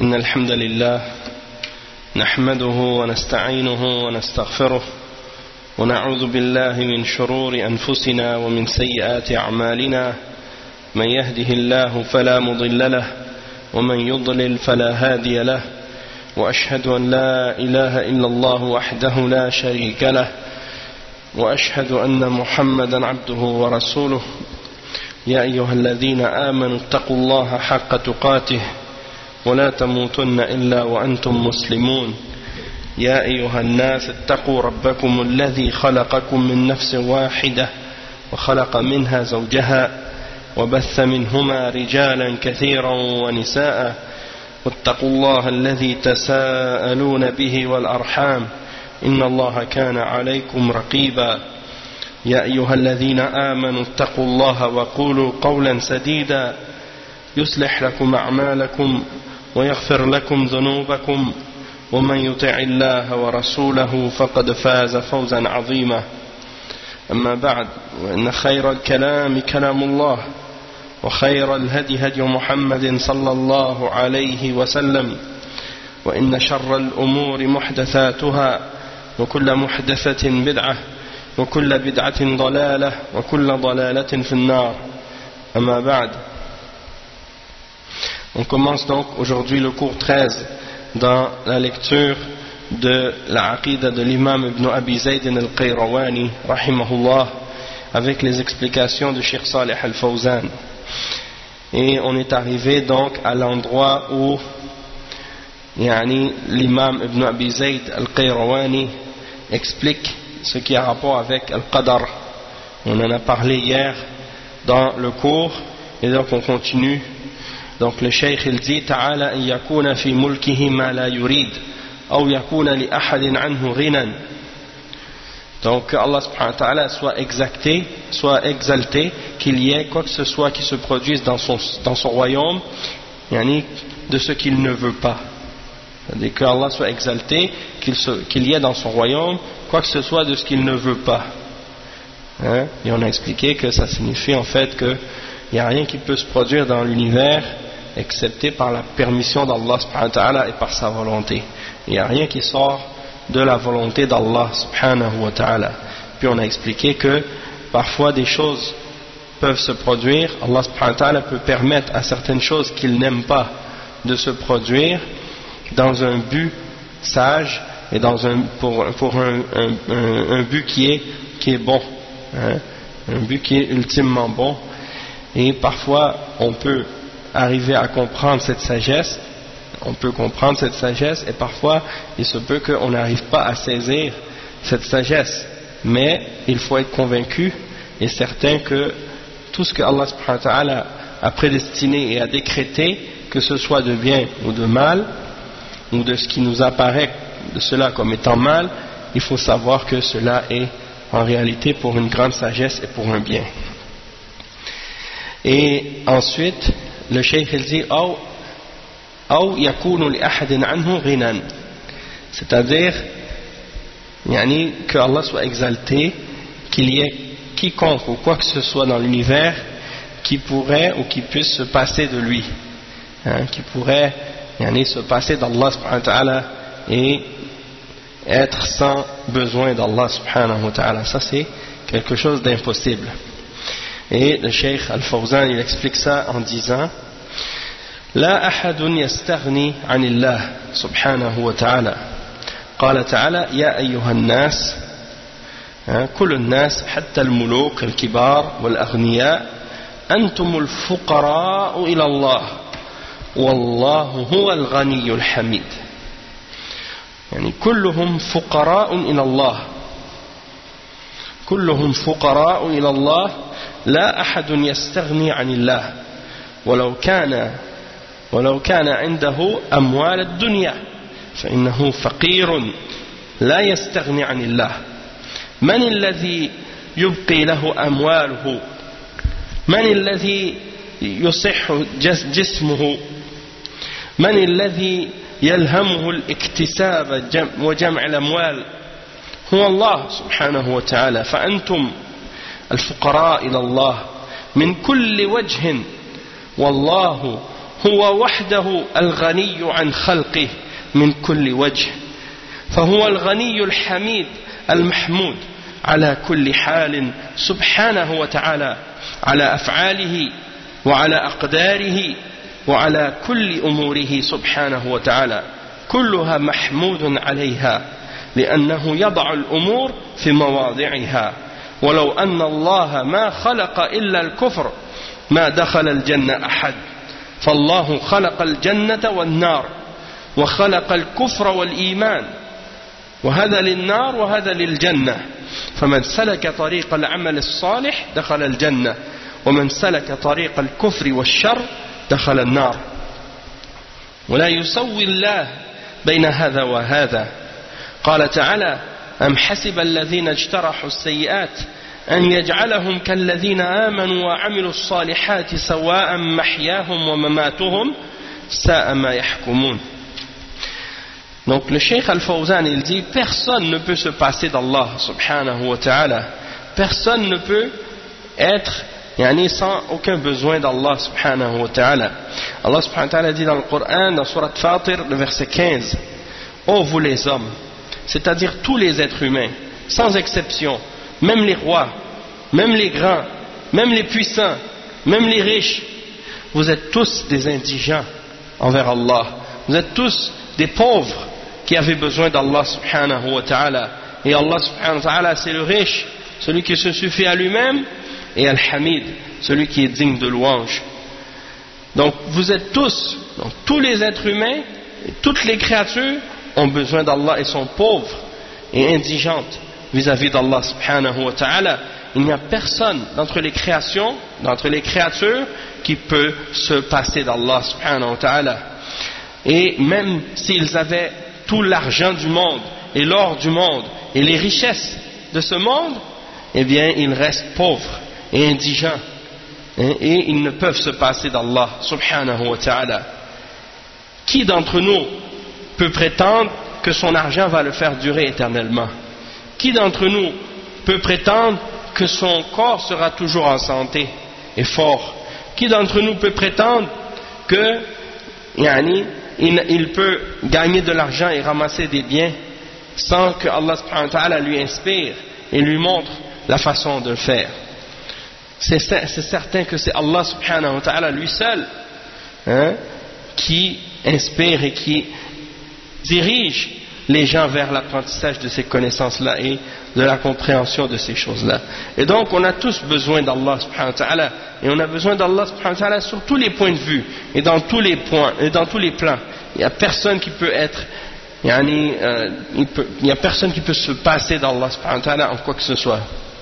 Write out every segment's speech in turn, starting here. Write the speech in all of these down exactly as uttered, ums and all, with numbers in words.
إن الحمد لله نحمده ونستعينه ونستغفره ونعوذ بالله من شرور أنفسنا ومن سيئات أعمالنا من يهده الله فلا مضل له ومن يضلل فلا هادي له وأشهد أن لا إله إلا الله وحده لا شريك له وأشهد أن محمدا عبده ورسوله يا أيها الذين آمنوا اتقوا الله حق تقاته ولا تموتن إلا وأنتم مسلمون يا أيها الناس اتقوا ربكم الذي خلقكم من نفس واحدة وخلق منها زوجها وبث منهما رجالا كثيرا ونساء واتقوا الله الذي تساءلون به والأرحام إن الله كان عليكم رقيبا يا أيها الذين آمنوا اتقوا الله وقولوا قولا سديدا يصلح لكم أعمالكم ويغفر لكم ذنوبكم ومن يطع الله ورسوله فقد فاز فوزا عظيما أما بعد وإن خير الكلام كلام الله وخير الهدي هدي محمد صلى الله عليه وسلم وإن شر الأمور محدثاتها وكل محدثة بدعة وكل بدعة ضلالة وكل ضلالة في النار أما بعد. On commence donc aujourd'hui le cours treize dans la lecture de la Aqidah de l'imam Ibn Abi Zayd al-Qayrawani rahimahullah avec les explications de Cheikh Salih al-Fawzan. Et on est arrivé donc à l'endroit où yani, l'imam Ibn Abi Zayd al-Qayrawani explique ce qui a rapport avec al-Qadar. On en a parlé hier dans le cours et donc on continue. Donc le cheikh il dit ta'ala an yakuna fi mulkihi ma la yurid ou yakuna li ahadin anhu ghinan. Donc que Allah subhanahu wa ta'ala soit exacté, soit exalté, qu'il y ait quoi que ce soit qui se produise dans son, dans son royaume, yani de ce qu'il ne veut pas. C'est-à-dire que Allah soit exalté, qu'il, se, qu'il y ait dans son royaume quoi que ce soit de ce qu'il ne veut pas. Hein? Et on a expliqué que ça signifie en fait qu'il n'y a rien qui peut se produire dans l'univers excepté par la permission d'Allah subhanahu wa ta'ala et par sa volonté. Il n'y a rien qui sort de la volonté d'Allah subhanahu wa ta'ala. Puis on a expliqué que parfois des choses peuvent se produire, Allah subhanahu wa ta'ala peut permettre à certaines choses qu'il n'aime pas de se produire dans un but sage et dans un, pour, pour un, un, un, un but qui est, qui est bon, hein, un but qui est ultimement bon. Et parfois on peut arriver à comprendre cette sagesse, on peut comprendre cette sagesse et parfois il se peut qu'on n'arrive pas à saisir cette sagesse, mais il faut être convaincu et certain que tout ce que Allah subhanahu wa ta'ala a prédestiné et a décrété, que ce soit de bien ou de mal ou de ce qui nous apparaît de cela comme étant mal, il faut savoir que cela est en réalité pour une grande sagesse et pour un bien. Et ensuite le cheikh il dit Aw, aw yakunu li ahadin anhu ghinan, c'est-à-dire yani, que Allah soit exalté, qu'il y ait quiconque ou quoi que ce soit dans l'univers qui pourrait ou qui puisse se passer de lui, hein, qui pourrait yani, se passer d'Allah subhanahu wa ta'ala et être sans besoin d'Allah subhanahu wa ta'ala. Ça c'est quelque chose d'impossible. Et le cheikh al-Fawzan il explique ça en disant لا أحد يستغني عن الله سبحانه وتعالى قال تعالى يا أيها الناس كل الناس حتى الملوك الكبار والأغنياء أنتم الفقراء إلى الله والله هو الغني الحميد. يعني كلهم فقراء إلى الله كلهم فقراء إلى الله لا أحد يستغني عن الله ولو كان ولو كان عنده أموال الدنيا فإنه فقير لا يستغني عن الله. من الذي يبقي له أمواله؟ من الذي يصح جسمه؟ من الذي يلهمه الاكتساب وجمع الأموال؟ هو الله سبحانه وتعالى. فأنتم الفقراء إلى الله من كل وجه والله هو وحده الغني عن خلقه من كل وجه فهو الغني الحميد المحمود على كل حال سبحانه وتعالى على أفعاله وعلى أقداره وعلى كل أموره سبحانه وتعالى كلها محمود عليها لأنه يضع الأمور في مواضعها ولو أن الله ما خلق إلا الكفر ما دخل الجنة أحد فالله خلق الجنة والنار وخلق الكفر والإيمان وهذا للنار وهذا للجنة فمن سلك طريق العمل الصالح دخل الجنة ومن سلك طريق الكفر والشر دخل النار ولا يسوي الله بين هذا وهذا قال تعالى أم حسب الذين اجترحوا السيئات أن يجعلهم كالذين آمنوا وعملوا الصالحات سواء محياهم ومماتهم ساء ما يحكمون. Donc le Cheikh Al-Fawzan il dit personne ne peut se passer d'Allah subhanahu wa ta'ala, personne ne peut être yani, sans aucun besoin d'Allah subhanahu wa ta'ala. Allah subhanahu wa ta'ala dit dans le Coran dans Surat Fatir le verset quinze ô vous les hommes, c'est-à-dire tous les êtres humains sans exception, même les rois, même les grands, même les puissants, même les riches, vous êtes tous des indigents envers Allah, vous êtes tous des pauvres qui avaient besoin d'Allah subhanahu wa ta'ala. Et Allah subhanahu wa ta'ala c'est le riche, celui qui se suffit à lui-même, et Al-Hamid, celui qui est digne de louange. Donc vous êtes tous, donc, tous les êtres humains, et toutes les créatures ont besoin d'Allah et sont pauvres et indigentes vis-à-vis d'Allah subhanahu wa ta'ala. Il n'y a personne d'entre les créations, d'entre les créatures qui peut se passer d'Allah subhanahu wa ta'ala. Et même s'ils avaient tout l'argent du monde et l'or du monde et les richesses de ce monde, eh bien ils restent pauvres et indigents et ils ne peuvent se passer d'Allah subhanahu wa ta'ala. Qui d'entre nous peut prétendre que son argent va le faire durer éternellement? Qui d'entre nous peut prétendre que son corps sera toujours en santé et fort? Qui d'entre nous peut prétendre que yani, il, il peut gagner de l'argent et ramasser des biens sans que Allah subhanahu wa ta'ala lui inspire et lui montre la façon de le faire? C'est certain que c'est Allah subhanahu wa ta'ala lui seul hein, qui inspire et qui dirige les gens vers l'apprentissage de ces connaissances-là et de la compréhension de ces choses-là. Et donc on a tous besoin d'Allah subhanahu wa ta'ala, et on a besoin d'Allah subhanahu wa ta'ala sur tous les points de vue et dans tous les points et dans tous les plans. Il n'y a personne qui peut être yani, euh, il, peut, il n'y a personne qui peut se passer d'Allah subhanahu wa ta'ala en quoi que ce soit.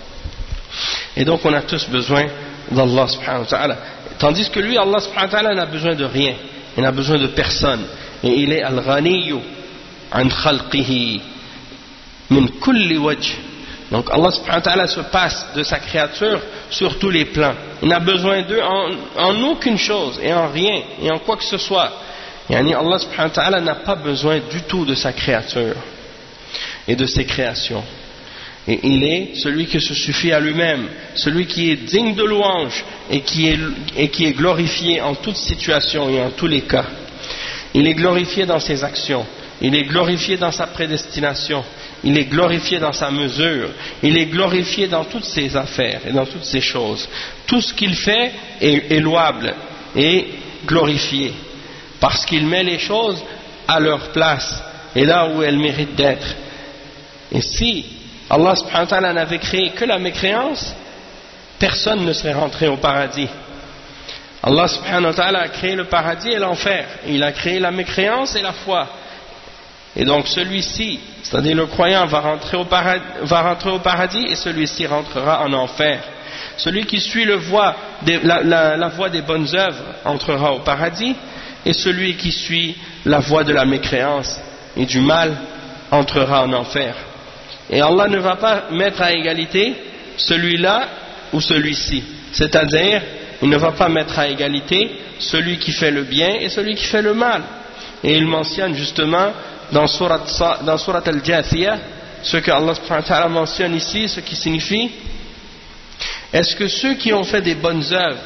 Et donc on a tous besoin d'Allah subhanahu wa ta'ala, tandis que lui Allah subhanahu wa ta'ala n'a besoin de rien, il n'a besoin de personne, et il est al-Ghaniyu an khalqihi min kulli wajh. Donc Allah subhanahu wa ta'ala se passe de sa créature sur tous les plans, il n'a besoin d'eux en, en aucune chose et en rien et en quoi que ce soit. Yani Allah subhanahu wa ta'ala n'a pas besoin du tout de sa créature et de ses créations. Et il est celui qui se suffit à lui-même, celui qui est digne de louange et qui est, et qui est glorifié en toute situation et en tous les cas. Il est glorifié dans ses actions, il est glorifié dans sa prédestination, il est glorifié dans sa mesure, il est glorifié dans toutes ses affaires et dans toutes ses choses. Tout ce qu'il fait est, est louable et glorifié, parce qu'il met les choses à leur place et là où elles méritent d'être. Et si Allah subhanahu wa ta'ala n'avait créé que la mécréance, personne ne serait rentré au paradis. Allah subhanahu wa ta'ala a créé le paradis et l'enfer, il a créé la mécréance et la foi. Et donc celui-ci, c'est-à-dire le croyant, va rentrer au paradis, va rentrer au paradis et celui-ci rentrera en enfer. Celui qui suit le voie des, la, la, la voie des bonnes œuvres entrera au paradis, et celui qui suit la voie de la mécréance et du mal entrera en enfer. Et Allah ne va pas mettre à égalité celui-là ou celui-ci, c'est-à-dire il ne va pas mettre à égalité celui qui fait le bien et celui qui fait le mal. Et il mentionne justement dans Surat, dans Surat Al-Jathiyah ce que Allah subhanahu wa ta'ala mentionne ici, ce qui signifie: est-ce que ceux qui ont fait des bonnes œuvres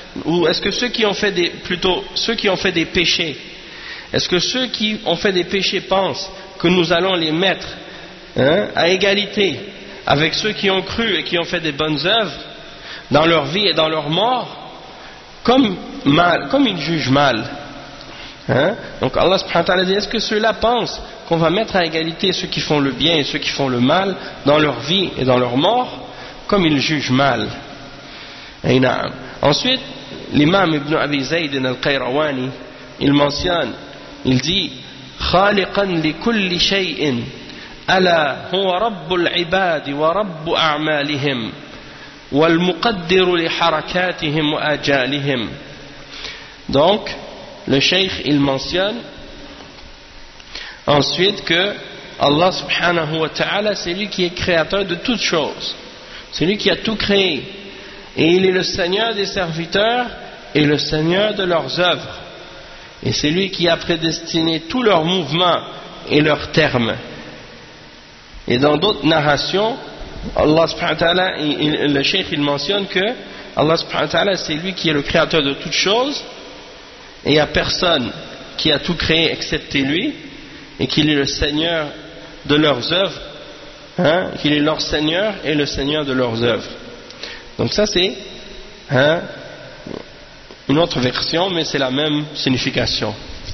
ou est-ce que ceux qui ont fait des, plutôt ceux qui ont fait des péchés, est-ce que ceux qui ont fait des péchés pensent que nous allons les mettre hein, à égalité avec ceux qui ont cru et qui ont fait des bonnes œuvres dans leur vie et dans leur mort, comme mal, comme ils jugent mal hein? Donc Allah subhanahu wa ta'ala dit, est-ce que ceux-là pensent qu'on va mettre à égalité ceux qui font le bien et ceux qui font le mal dans leur vie et dans leur mort, comme ils jugent mal? Et ensuite, l'imam Ibn Abi Zayd al-Qayrawani, il mentionne, il dit خالقا لكل شيء ألا هو رب العباد ورب أعمالهم والمقدر لحركاتهم وآجالهم. Donc le cheikh il mentionne ensuite que Allah subhanahu wa ta'ala c'est lui qui est créateur de toutes choses, c'est lui qui a tout créé et il est le Seigneur des serviteurs et le Seigneur de leurs œuvres. Et c'est lui qui a prédestiné tous leurs mouvements et leurs termes. Et dans d'autres narrations, Allah subhanahu wa ta'ala, il, le cheikh il mentionne que Allah subhanahu wa ta'ala c'est lui qui est le créateur de toutes choses et il n'y a personne qui a tout créé excepté lui et qu'il est le Seigneur de leurs œuvres, hein, qu'il est leur Seigneur et le Seigneur de leurs œuvres. Donc ça c'est hein, une autre version, mais c'est la même signification.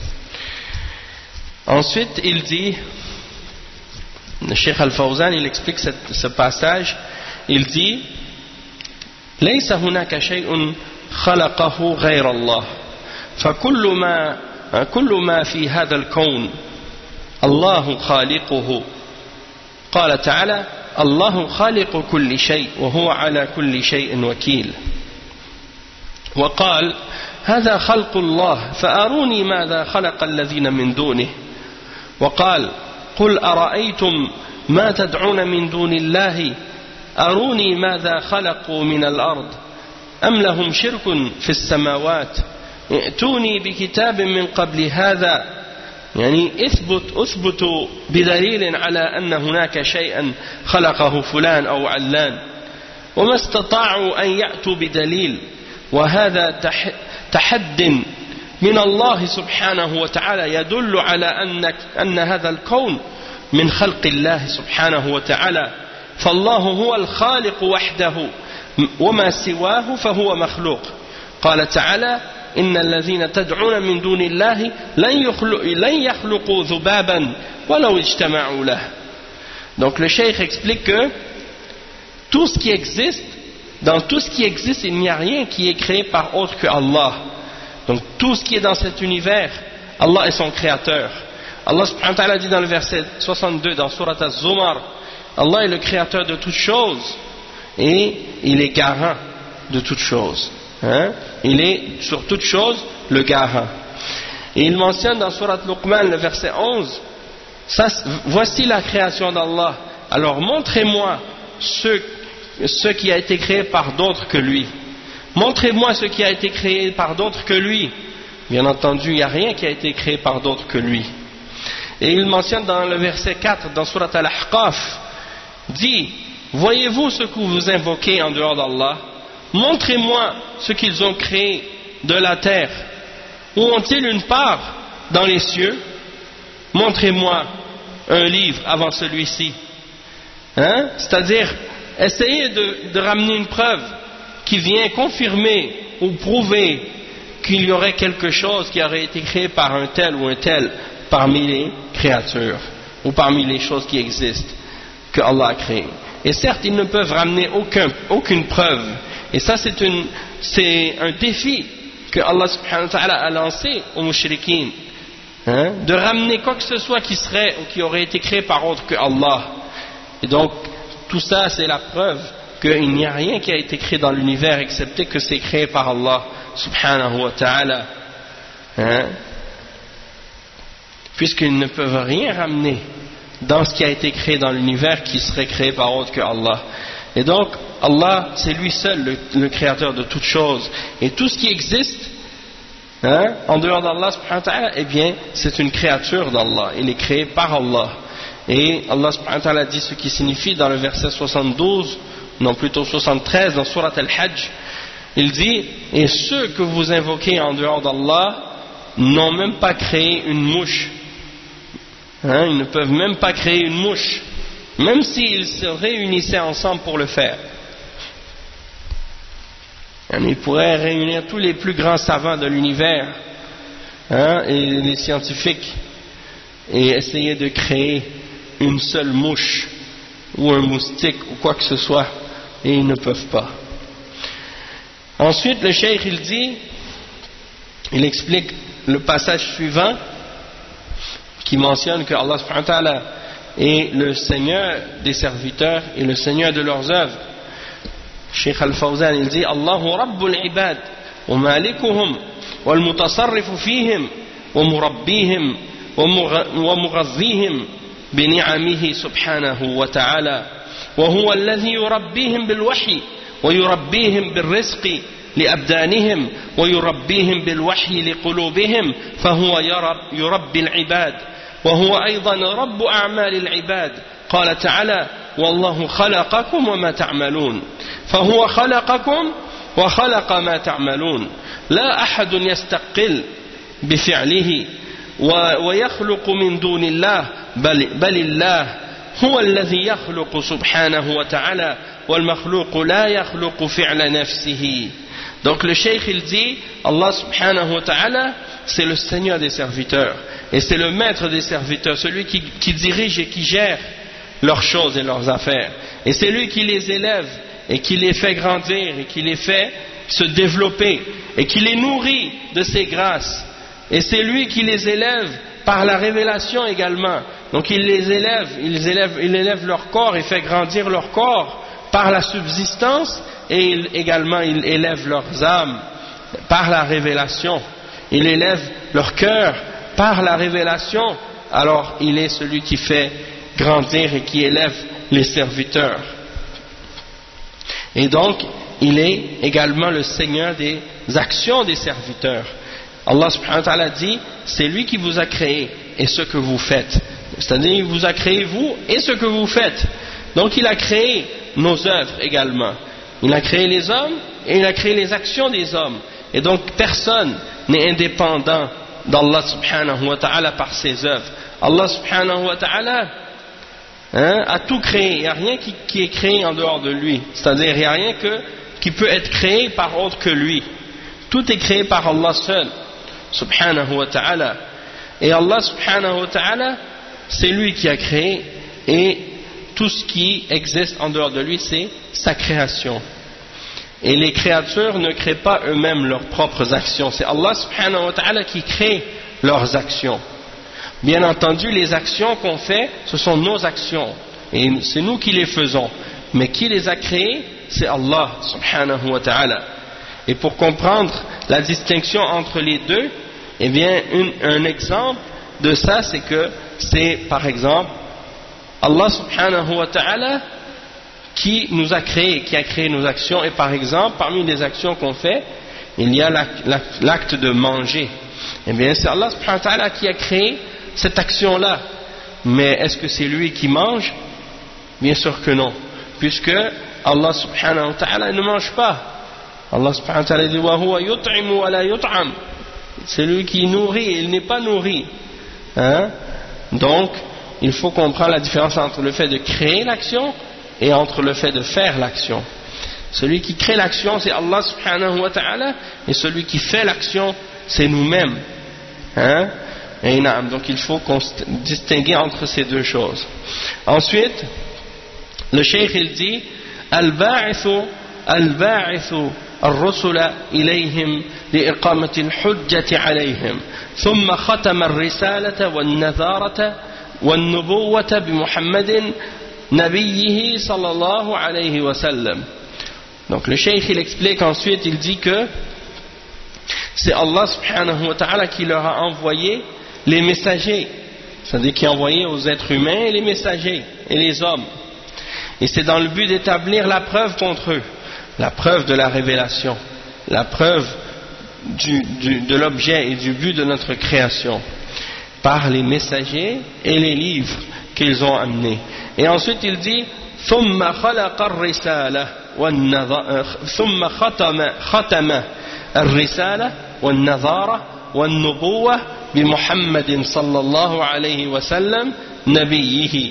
Ensuite, il dit, le Cheikh Al-Fawzan, il explique cette, ce passage, il dit ليس هناك شيء خلقه غير الله فكل ما كل ما في هذا الكون الله خالقه. قال تعالى الله خالق كل شيء وهو على كل شيء وكيل. وقال هذا خلق الله فأروني ماذا خلق الذين من دونه. وقال قل أرأيتم ما تدعون من دون الله أروني ماذا خلقوا من الأرض أم لهم شرك في السماوات ائتوني بكتاب من قبل هذا يعني اثبت اثبتوا بدليل على أن هناك شيئا خلقه فلان أو علان وما استطاعوا أن يأتوا بدليل. وهذا تحد من الله سبحانه وتعالى يدل على أنك أن هذا الكون من خلق الله سبحانه وتعالى فالله هو الخالق وحده وما سواه فهو مخلوق. قال تعالى إن الذين تدعون من دون الله لن يخلقوا ذبابا ولو اجتمعوا له. Donc le cheikh explique que tout ce qui existe, dans tout ce qui existe, il n'y a rien qui est créé par autre que Allah. Donc tout ce qui est dans cet univers, Allah est son créateur. Allah subhanahu wa ta'ala dit dans le verset soixante-deux dans Surat Az-Zumar, Allah est le créateur de toutes choses et il est garant de toutes choses. Hein? Il est sur toutes choses le garant. Et il mentionne dans Surat Luqman le verset onze, ça, voici la création d'Allah, alors montrez-moi ce, ce qui a été créé par d'autres que lui. Montrez-moi ce qui a été créé par d'autres que lui. Bien entendu, il n'y a rien qui a été créé par d'autres que lui. Et il mentionne dans le verset quatre, dans Surat Al-Ahqaf, dit, voyez-vous ce que vous invoquez en dehors d'Allah? Montrez-moi ce qu'ils ont créé de la terre. Où ont-ils une part dans les cieux? Montrez-moi un livre avant celui-ci. Hein? C'est-à-dire, essayez de, de ramener une preuve qui vient confirmer ou prouver qu'il y aurait quelque chose qui aurait été créé par un tel ou un tel parmi les créatures ou parmi les choses qui existent que Allah a créées. Et certes, ils ne peuvent ramener aucun, aucune preuve. Et ça, c'est, une, c'est un défi que Allah subhanahu wa ta'ala a lancé aux mushrikines. Hein, de ramener quoi que ce soit qui serait ou qui aurait été créé par autre que Allah. Et donc, tout ça, c'est la preuve qu'il n'y a rien qui a été créé dans l'univers excepté que c'est créé par Allah subhanahu wa ta'ala. Hein, puisqu'ils ne peuvent rien ramener dans ce qui a été créé dans l'univers qui serait créé par autre que Allah. Et donc, Allah, c'est lui seul le, le créateur de toutes choses. Et tout ce qui existe, hein, en dehors d'Allah subhanahu wa ta'ala, eh bien, c'est une créature d'Allah. Il est créé par Allah. Et Allah subhanahu wa ta'ala dit ce qui signifie dans le verset soixante-douze, non plutôt soixante-treize, dans Surat Al-Hajj, il dit, et ceux que vous invoquez en dehors d'Allah n'ont même pas créé une mouche. Hein, ils ne peuvent même pas créer une mouche, même s'ils se réunissaient ensemble pour le faire. Ils pourraient réunir tous les plus grands savants de l'univers, hein, et les scientifiques, et essayer de créer une seule mouche ou un moustique ou quoi que ce soit, et ils ne peuvent pas. Ensuite, le cheikh il dit, il explique le passage suivant qui mentionne que Allah subhanahu wa ta'ala est le Seigneur des serviteurs et le Seigneur de leurs œuvres. Cheikh Al-Fawzan il dit, Allahu Rabbul Ibad wa malikuhum wal mutasarrifu fihim wa murabbihim wa mughadhihim bi ni'amihi subhanahu wa ta'ala wa huwa alladhi yurabbihim bil wahyi ويربيهم بالرزق لأبدانهم ويربيهم بالوحي لقلوبهم فهو يرب يربي العباد وهو أيضا رب أعمال العباد قال تعالى والله خلقكم وما تعملون فهو خلقكم وخلق ما تعملون لا أحد يستقل بفعله ويخلق من دون الله بل, بل الله هو الذي يخلق سبحانه وتعالى والمخلوق لا يخلق فعل نفسه. Donc le cheikh il dit, Allah subhanahu wa ta'ala c'est le Seigneur des serviteurs et c'est le maître des serviteurs, celui qui, qui dirige et qui gère leurs choses et leurs affaires, et c'est lui qui les élève et qui les fait grandir et qui les fait se développer et qui les nourrit de ses grâces, et c'est lui qui les élève par la révélation également. Donc il les élève, il élève, il élève leur corps et fait grandir leur corps par la subsistance, et il, également il élève leurs âmes par la révélation, il élève leur cœur par la révélation. Alors il est celui qui fait grandir et qui élève les serviteurs, et donc il est également le Seigneur des actions des serviteurs. Allah subhanahu wa ta'ala dit, c'est lui qui vous a créé et ce que vous faites, c'est-à-dire il vous a créé vous et ce que vous faites. Donc il a créé nos œuvres également, il a créé les hommes et il a créé les actions des hommes, et donc personne n'est indépendant d'Allah subhanahu wa ta'ala par ses œuvres. Allah subhanahu wa ta'ala hein, a tout créé, il n'y a rien qui, qui est créé en dehors de lui, c'est-à-dire il n'y a rien que, qui peut être créé par autre que lui. Tout est créé par Allah seul subhanahu wa ta'ala, et Allah subhanahu wa ta'ala c'est lui qui a créé, et tout ce qui existe en dehors de lui c'est sa création, et les créatures ne créent pas eux-mêmes leurs propres actions, c'est Allah subhanahu wa ta'ala qui crée leurs actions. Bien entendu les actions qu'on fait ce sont nos actions et c'est nous qui les faisons, mais qui les a créées c'est Allah subhanahu wa ta'ala. Et pour comprendre la distinction entre les deux, eh bien une, un exemple de ça c'est que c'est par exemple Allah subhanahu wa ta'ala qui nous a créé, qui a créé nos actions, et par exemple parmi les actions qu'on fait il y a l'acte de manger. Eh bien c'est Allah subhanahu wa ta'ala qui a créé cette action là, mais est-ce que c'est lui qui mange? Bien sûr que non, puisque Allah subhanahu wa ta'ala ne mange pas. Allah subhanahu wa ta'ala dit wa huwa yut'imu wa la yut'am, c'est lui qui nourrit et il n'est pas nourri, hein? Donc il faut comprendre la différence entre le fait de créer l'action et entre le fait de faire l'action. Celui qui crée l'action c'est Allah subhanahu wa ta'ala, et celui qui fait l'action c'est nous-mêmes, hein? Et donc il faut distinguer entre ces deux choses. Ensuite le cheikh il dit al-ba'ithu al-ba'ithu الرسل إليهم لإقامة الحجة عليهم ثم ختم الرسالة والنذارة والنبوة بمحمد نبيه صلى الله عليه وسلم. Donc le cheikh il explique ensuite, il dit que c'est Allah subhanahu wa ta'ala qui leur a envoyé les messagers, c'est-à-dire qui a envoyé aux êtres humains les messagers et les hommes, et c'est dans le but d'établir la preuve contre eux, la preuve de la révélation, la preuve du, du, de l'objet et du but de notre création par les messagers et les livres qu'ils ont amenés. Et ensuite il dit ثم خلق الرسالة ثم ختم ختم الرسالة والنظارة والنبوة بمحمد صلى الله عليه وسلم نبيه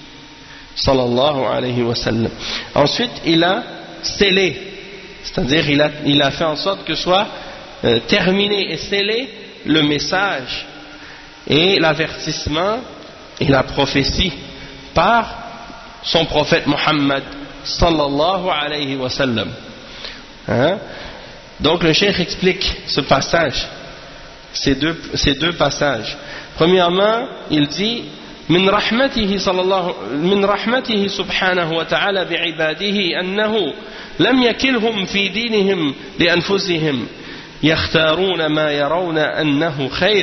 صلى الله عليه وسلم. Ensuite il a scellé, c'est-à-dire il a, il a fait en sorte que soit euh, terminé et scellé le message et l'avertissement et la prophétie par son prophète Muhammad sallallahu alayhi wa sallam. Hein? Donc le cheikh explique ce passage, ces deux, ces deux passages. Premièrement, il dit من رحمته صلى الله من رحمته سبحانه وتعالى بعباده أنه لم يكلهم في دينهم لأنفسهم يختارون ما يرون أنه خير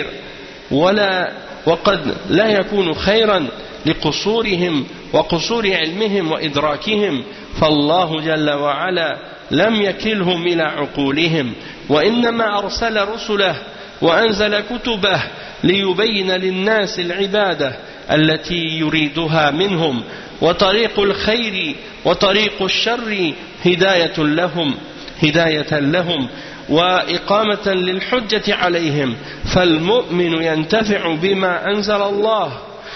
ولا وقد لا يكون خيرا لقصورهم وقصور علمهم وإدراكهم فالله جل وعلا لم يكلهم إلى عقولهم وإنما أرسل رسله وأنزل كتبه ليبين للناس العبادة التي يريدها منهم وطريق الخير وطريق الشر هداية لهم هداية لهم وإقامة للحجة عليهم فالمؤمن ينتفع بما أنزل الله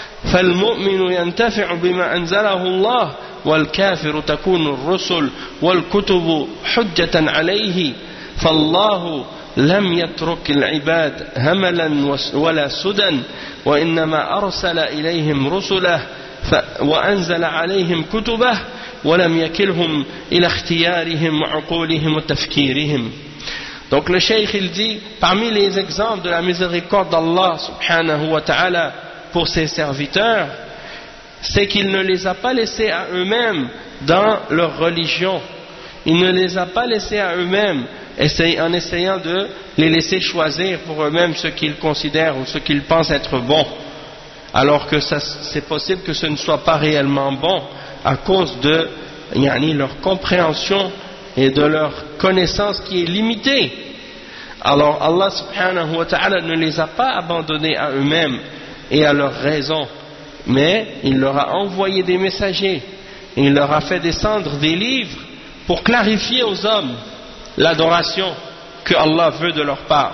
فالمؤمن ينتفع بما أنزله الله والكافر تكون الرسل والكتب حجة عليه فالله لم يترك العباد هملا ولا سدى وإنما أرسل إليهم رسله وأنزل عليهم كتبه ولم يكلهم إلى اختيارهم وعقولهم وتفكيرهم. Donc le cheikh il dit, parmi les exemples de la miséricorde d'Allah subhanahu wa ta'ala pour ses serviteurs, c'est qu'il ne les a pas laissés à eux-mêmes dans leur religion. Il ne les a pas laissés à eux-mêmes en essayant de les laisser choisir pour eux-mêmes ce qu'ils considèrent ou ce qu'ils pensent être bon, alors que c'est possible que ce ne soit pas réellement bon à cause de yani, leur compréhension et de leur connaissance qui est limitée. Alors Allah subhanahu wa ta'ala ne les a pas abandonnés à eux-mêmes et à leurs raisons, mais il leur a envoyé des messagers et il leur a fait descendre des livres pour clarifier aux hommes l'adoration que Allah veut de leur part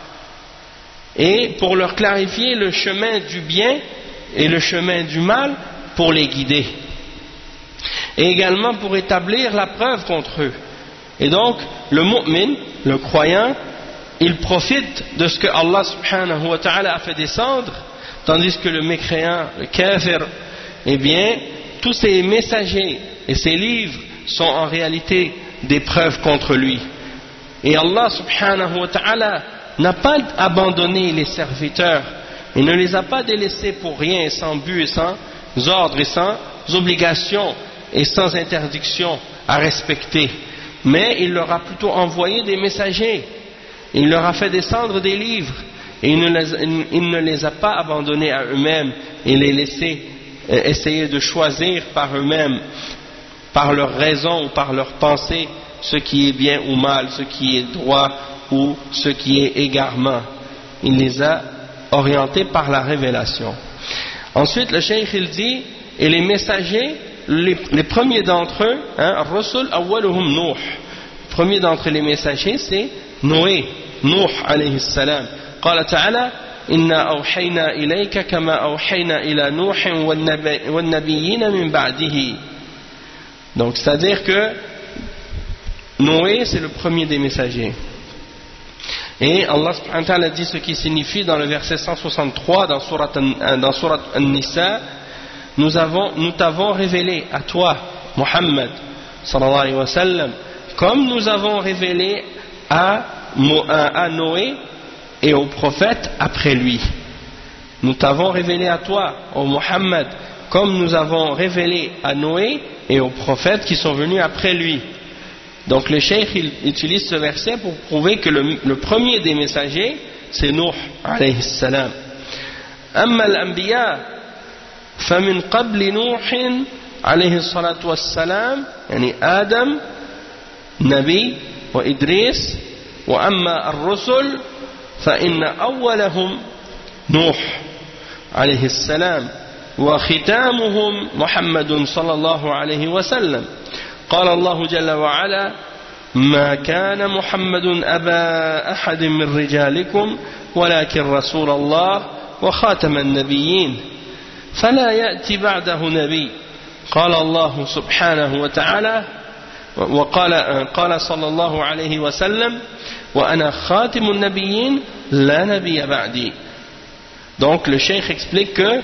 et pour leur clarifier le chemin du bien et le chemin du mal pour les guider et également pour établir la preuve contre eux. Et donc le mu'min, le croyant, il profite de ce que Allah subhanahu wa ta'ala a fait descendre, tandis que le mécréant, le kafir, eh bien tous ces messagers et ces livres sont en réalité des preuves contre lui. Et Allah subhanahu wa ta'ala n'a pas abandonné les serviteurs, il ne les a pas délaissés pour rien, sans but et sans ordre et sans obligation et sans interdiction à respecter, mais il leur a plutôt envoyé des messagers, il leur a fait descendre des livres et il ne les, il ne les a pas abandonnés à eux-mêmes et les laissé euh, essayer de choisir par eux-mêmes, par leur raison ou par leur pensée, ce qui est bien ou mal, ce qui est droit ou ce qui est égarement. Il les a orientés par la révélation. Ensuite le cheikh il dit, et les messagers, les, les premiers d'entre eux, hein, Rasul awwaluhum Nuh, le premier d'entre les messagers c'est Noé, Nuh alayhi salam. قال تعالى إنا أوحينا إليك كما أوحينا إلى نوح والنبيين من بعده. Donc c'est à dire que Noé c'est le premier des messagers et Allah subhanahu wa ta'ala dit ce qui signifie dans le verset cent soixante-trois dans Surat An-Nisa, nous avons, nous t'avons révélé à toi Muhammad sallallahu alayhi wa sallam comme nous avons révélé à, à Noé et aux prophètes après lui. Nous t'avons révélé à toi, ô Muhammad, comme nous avons révélé à Noé et aux prophètes qui sont venus après lui. Donc le cheikh il utilise ce verset pour prouver que le, le premier des messagers c'est Nuh alayhi salam. Amma al-anbiya famin qabli Nuh alayhi salatu wassalam yani Adam Nabi wa Idris wa amma ar-rusul fa inna awwalahum Nuh alayhi salam wa khitamuhum Muhammadun sallallahu alayhi wa sallam. قال الله جل وعلا ما كان محمد أبا أحد من رجالكم ولكن رسول الله وخاتم النبيين فلا يأتي بعده نبي قال الله سبحانه وتعالى وقال قال صلى الله عليه وسلم وأنا خاتم النبيين لا نبي بعدي. Donc le cheikh explique que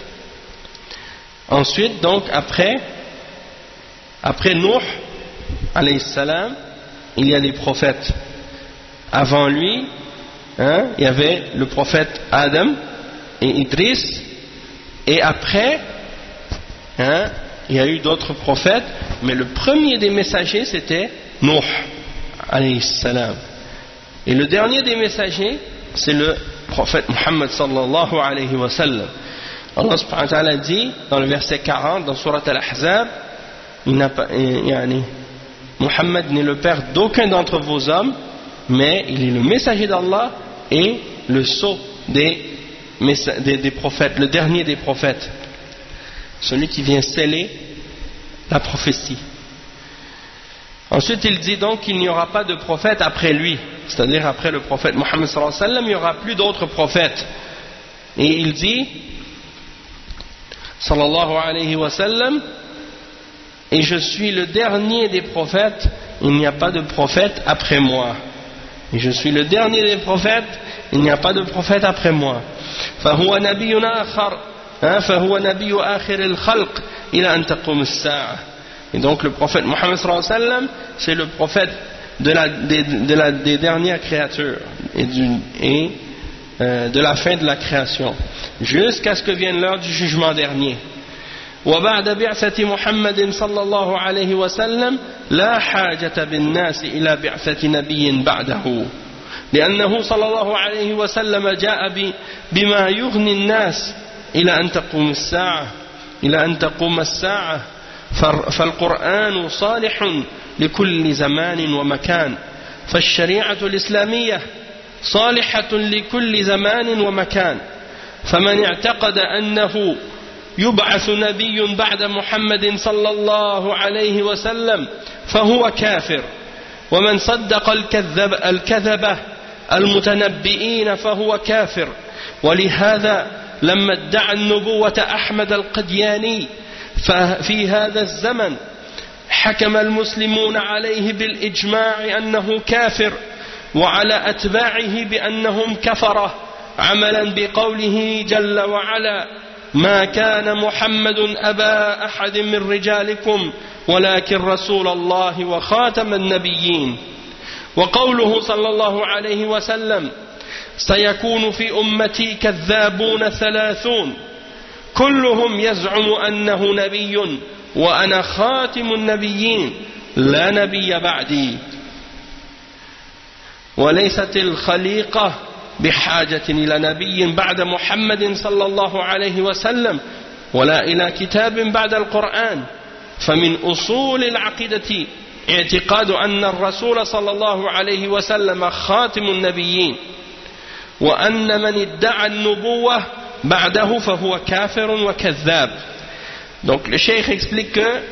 ensuite donc après après Nuh alayhi salam il y a des prophètes. Avant lui hein, il y avait le prophète Adam et Idris, et après hein, il y a eu d'autres prophètes, mais le premier des messagers c'était Nuh alayhi salam, et le dernier des messagers c'est le prophète Muhammad sallallahu alayhi wa sallam. Allah subhanahu wa ta'ala dit dans le verset quarante dans Surat Al-Ahzab, il n'a pas, yani, Muhammad n'est le père d'aucun d'entre vos hommes, mais il est le messager d'Allah et le sceau des, des, des prophètes, le dernier des prophètes, celui qui vient sceller la prophétie. Ensuite il dit donc qu'il n'y aura pas de prophète après lui, c'est-à-dire après le prophète Muhammad sallallahu alayhi wa sallam, il n'y aura plus d'autres prophètes. Et il dit sallallahu alayhi wa sallam, et je suis le dernier des prophètes, il n'y a pas de prophète après moi. Et je suis le dernier des prophètes, il n'y a pas de prophète après moi. فهو نبي آخر فهو نبي آخر الخلق إلى أن تقوم الساعة. Et donc le prophète Muhammad sallallahu alayhi wa sallam, c'est le prophète de la, de, de la, des dernières créatures et, du, et euh, de la fin de la création, jusqu'à ce que vienne l'heure du jugement dernier. وبعد بعثة محمد صلى الله عليه وسلم لا حاجة بالناس إلى بعثة نبي بعده لأنه صلى الله عليه وسلم جاء بما يغني الناس إلى أن تقوم الساعة إلى أن تقوم الساعة فالقرآن صالح لكل زمان ومكان فالشريعة الإسلامية صالحة لكل زمان ومكان فمن اعتقد أنه يبعث نبي بعد محمد صلى الله عليه وسلم فهو كافر ومن صدق الكذب الكذبة المتنبئين فهو كافر. ولهذا لما ادعى النبوة أحمد القدياني ففي هذا الزمن حكم المسلمون عليه بالإجماع أنه كافر وعلى أتباعه بأنهم كفرة عملا بقوله جل وعلا ما كان محمد أبا أحد من رجالكم ولكن رسول الله وخاتم النبيين. وقوله صلى الله عليه وسلم سيكون في أمتي كذابون ثلاثون كلهم يزعم أنه نبي وأنا خاتم النبيين لا نبي بعدي وليست الخليقة بحاجة إلى نبي بعد محمد صلى الله عليه وسلم ولا إلى كتاب بعد القرآن. فمن أصول العقيدة اعتقاد أن الرسول صلى الله عليه وسلم خاتم النبيين وأن من ادعى النبوة بعده فهو كافر وكذاب. Donc le cheikh explique que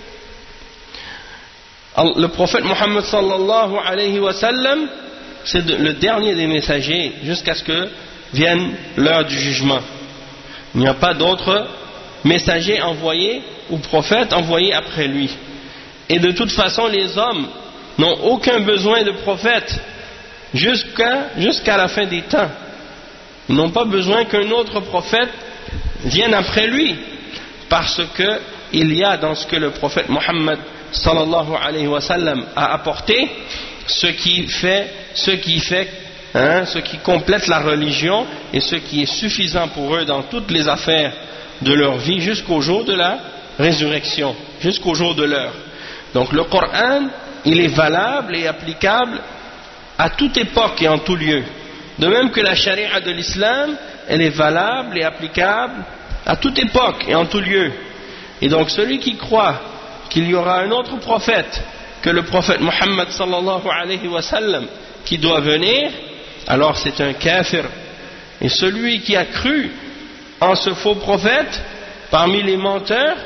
le prophète Muhammad sallallahu alayhi wa sallam c'est le dernier des messagers jusqu'à ce que vienne l'heure du jugement. Il n'y a pas d'autres messagers envoyés ou prophètes envoyés après lui. Et de toute façon, les hommes n'ont aucun besoin de prophètes jusqu'à jusqu'à la fin des temps. Ils n'ont pas besoin qu'un autre prophète vienne après lui, parce que il y a dans ce que le prophète Muhammad sallallahu alayhi wa sallam a apporté ce qui fait, ce qui fait, hein, ce qui complète la religion et ce qui est suffisant pour eux dans toutes les affaires de leur vie jusqu'au jour de la résurrection, jusqu'au jour de l'heure. Donc le Coran, il est valable et applicable à toute époque et en tout lieu. De même que la charia de l'islam, elle est valable et applicable à toute époque et en tout lieu. Et donc celui qui croit qu'il y aura un autre prophète que le prophète Muhammad sallallahu alayhi wa sallam qui doit venir, alors c'est un kafir. Et celui qui a cru en ce faux prophète parmi les menteurs,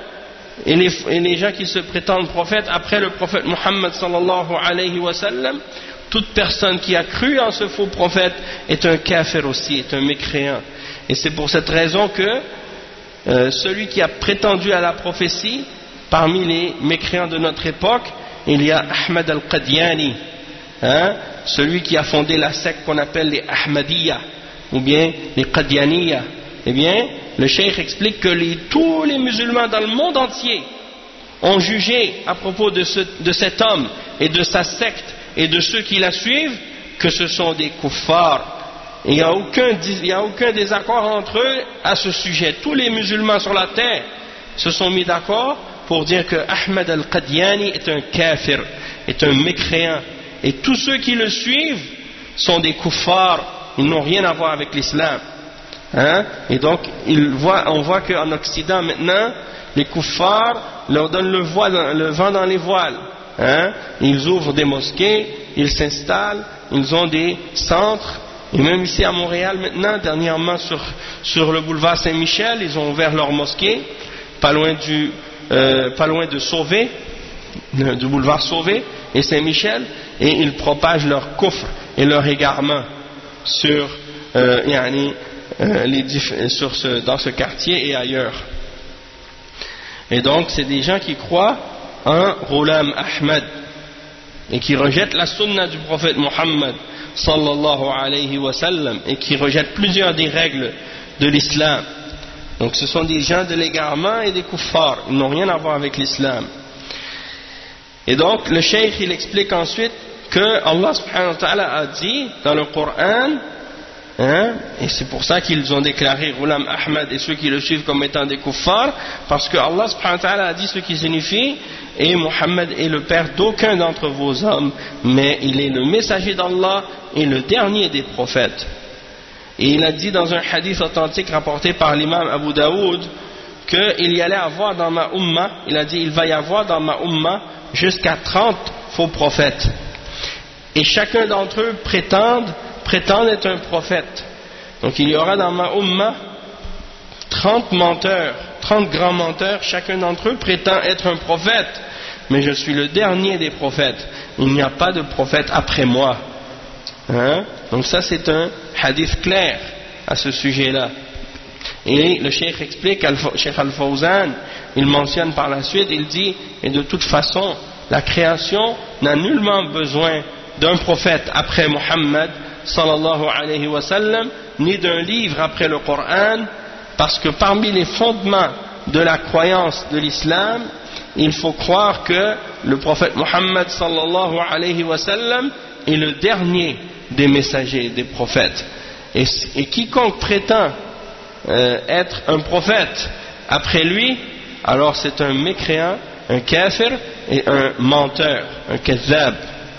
et les, et les gens qui se prétendent prophètes après le prophète Muhammad sallallahu alayhi wa sallam, toute personne qui a cru en ce faux prophète est un kafir aussi, est un mécréant. Et c'est pour cette raison que euh, celui qui a prétendu à la prophétie, parmi les mécréants de notre époque, il y a Ahmad al-Qadiani, hein, celui qui a fondé la secte qu'on appelle les Ahmadiyya, ou bien les Qadianiyya. Eh bien, le cheikh explique que les, tous les musulmans dans le monde entier ont jugé à propos de, ce, de cet homme et de sa secte et de ceux qui la suivent que ce sont des kuffars. Il n'y a aucun, il n'y a aucun désaccord entre eux à ce sujet. Tous les musulmans sur la terre se sont mis d'accord pour dire que Ahmad al-Qadiani est un kafir, est un mécréant. Et tous ceux qui le suivent sont des kuffars, ils n'ont rien à voir avec l'islam. Hein? Et donc, il voit, on voit qu'en Occident maintenant, les kuffars leur donnent le, voile, le vent dans les voiles. Hein? Ils ouvrent des mosquées, ils s'installent, ils ont des centres. Et même ici à Montréal maintenant, dernièrement sur, sur le boulevard Saint-Michel, ils ont ouvert leur mosquée, pas loin, du, euh, pas loin de Sauvé, du boulevard Sauvé et Saint-Michel, et ils propagent leur kufr et leur égarement sur, euh, yani, euh, les, sur ce, dans ce quartier et ailleurs. Et donc c'est des gens qui croient en Ghulam Ahmad et qui rejettent la sunna du prophète Muhammad sallallahu alayhi wa sallam et qui rejettent plusieurs des règles de l'islam. Donc ce sont des gens de l'égarement et des kuffars, ils n'ont rien à voir avec l'islam. Et donc le cheikh il explique ensuite que Allah subhanahu wa ta'ala a dit dans le Coran, hein, et c'est pour ça qu'ils ont déclaré Ghulam Ahmad et ceux qui le suivent comme étant des kuffars, parce que Allah subhanahu wa ta'ala a dit ce qui signifie: et Muhammad est le père d'aucun d'entre vos hommes, mais il est le messager d'Allah et le dernier des prophètes. Et il a dit dans un hadith authentique rapporté par l'imam Abu Daoud qu'il y allait avoir dans ma umma, il a dit il va y avoir dans ma umma jusqu'à trente faux prophètes. Et chacun d'entre eux prétendent, prétendent être un prophète. Donc il y aura dans ma umma trente menteurs, trente grands menteurs, chacun d'entre eux prétend être un prophète, mais je suis le dernier des prophètes. Il n'y a pas de prophète après moi. Hein? Donc ça c'est un hadith clair à ce sujet-là. Et le cheikh explique, Cheikh Al-Fawzan, il mentionne par la suite, il dit, et de toute façon, la création n'a nullement besoin d'un prophète après Muhammad sallallahu alayhi wa sallam, ni d'un livre après le Coran, parce que parmi les fondements de la croyance de l'islam, il faut croire que le prophète Muhammad sallallahu alayhi wa sallam est le dernier des messagers, des prophètes. Et, et quiconque prétend euh, être un prophète après lui, alors c'est un mécréant, un kafir et un menteur, un kazzab.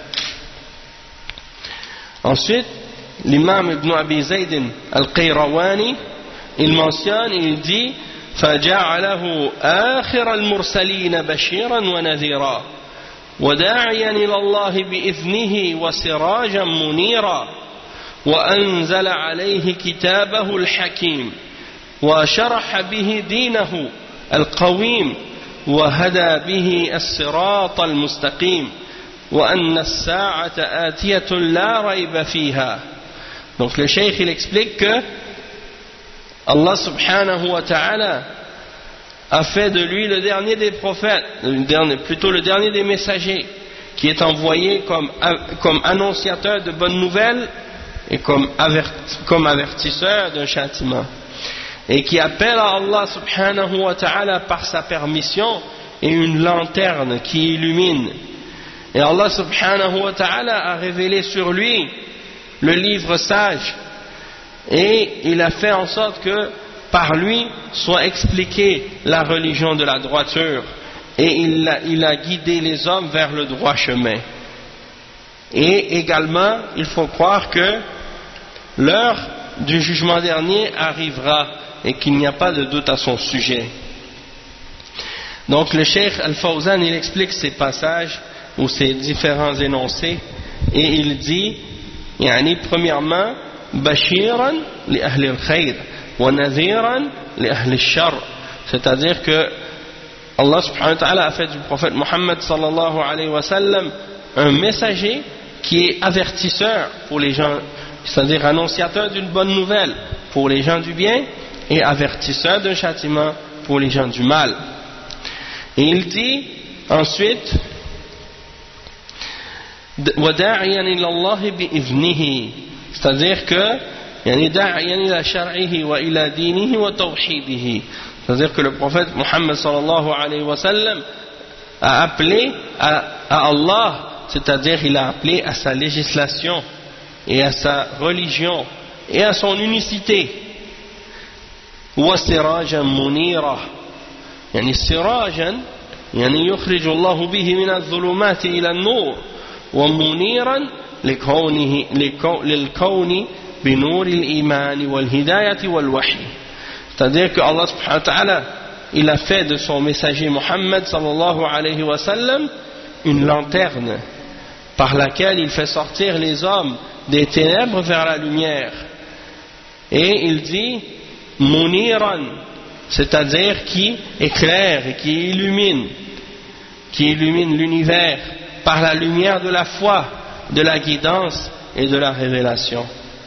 Ensuite, l'imam Ibn Abi Zayd al-Qayrawani, il mentionne, il dit فجعله آخر المرسلين بشيرا ونذيرا وداعيا إلى الله بإذنه وسراجا منيرا وأنزل عليه كتابه الحكيم وشرح به دينه القويم وهدى به الصراط المستقيم وأن الساعة آتية لا ريب فيها. Donc le cheikh il explique que Allah subhanahu wa ta'ala a fait de lui le dernier des prophètes, le dernier, plutôt le dernier des messagers, qui est envoyé comme, comme annonciateur de bonnes nouvelles et comme, averti, comme avertisseur d'un châtiment, et qui appelle à Allah subhanahu wa ta'ala par sa permission et une lanterne qui illumine. Et Allah subhanahu wa ta'ala a révélé sur lui le livre sage, et il a fait en sorte que par lui soit expliquée la religion de la droiture, et il a, il a guidé les hommes vers le droit chemin. Et également il faut croire que l'heure du jugement dernier arrivera et qu'il n'y a pas de doute à son sujet. Donc le cheikh Al-Fawzan il explique ces passages ou ces différents énoncés, et il dit yani, premièrement Bashiran li ahli al-khayr wa nadhiran li ahli al-shar, c'est-à-dire que Allah subhanahu wa ta'ala a fait du prophète Muhammad sallallahu alayhi wa sallam un messager qui est avertisseur pour les gens, c'est-à-dire annonciateur d'une bonne nouvelle pour les gens du bien et avertisseur d'un châtiment pour les gens du mal. Et il dit ensuite وَدَاعِيًا إِلَى اللَّهِ بِإِذْنِهِ, c'est-à-dire que يعني داعيا إلى شرعه وإلى دينه وتوحيده, c'est-à-dire que le prophète Muhammad sallallahu alayhi wa sallam a appelé à, à Allah, c'est-à-dire il a appelé à sa législation et à sa religion et à son unicité. وسراجا منيرا, يعني سراجا يعني يخرج الله به من الظلمات إلى النور, ومنيرا لكونه للكون بنور الإيمان والهداية والوحي, c'est-à-dire que Allah subhanahu wa ta'ala il a fait de son messager Muhammad sallallahu alayhi wa sallam une lanterne par laquelle il fait sortir les hommes des ténèbres vers la lumière. Et il dit Muniran, c'est-à-dire qui éclaire et qui illumine, qui illumine l'univers par la lumière de la foi, de la guidance et de la révélation.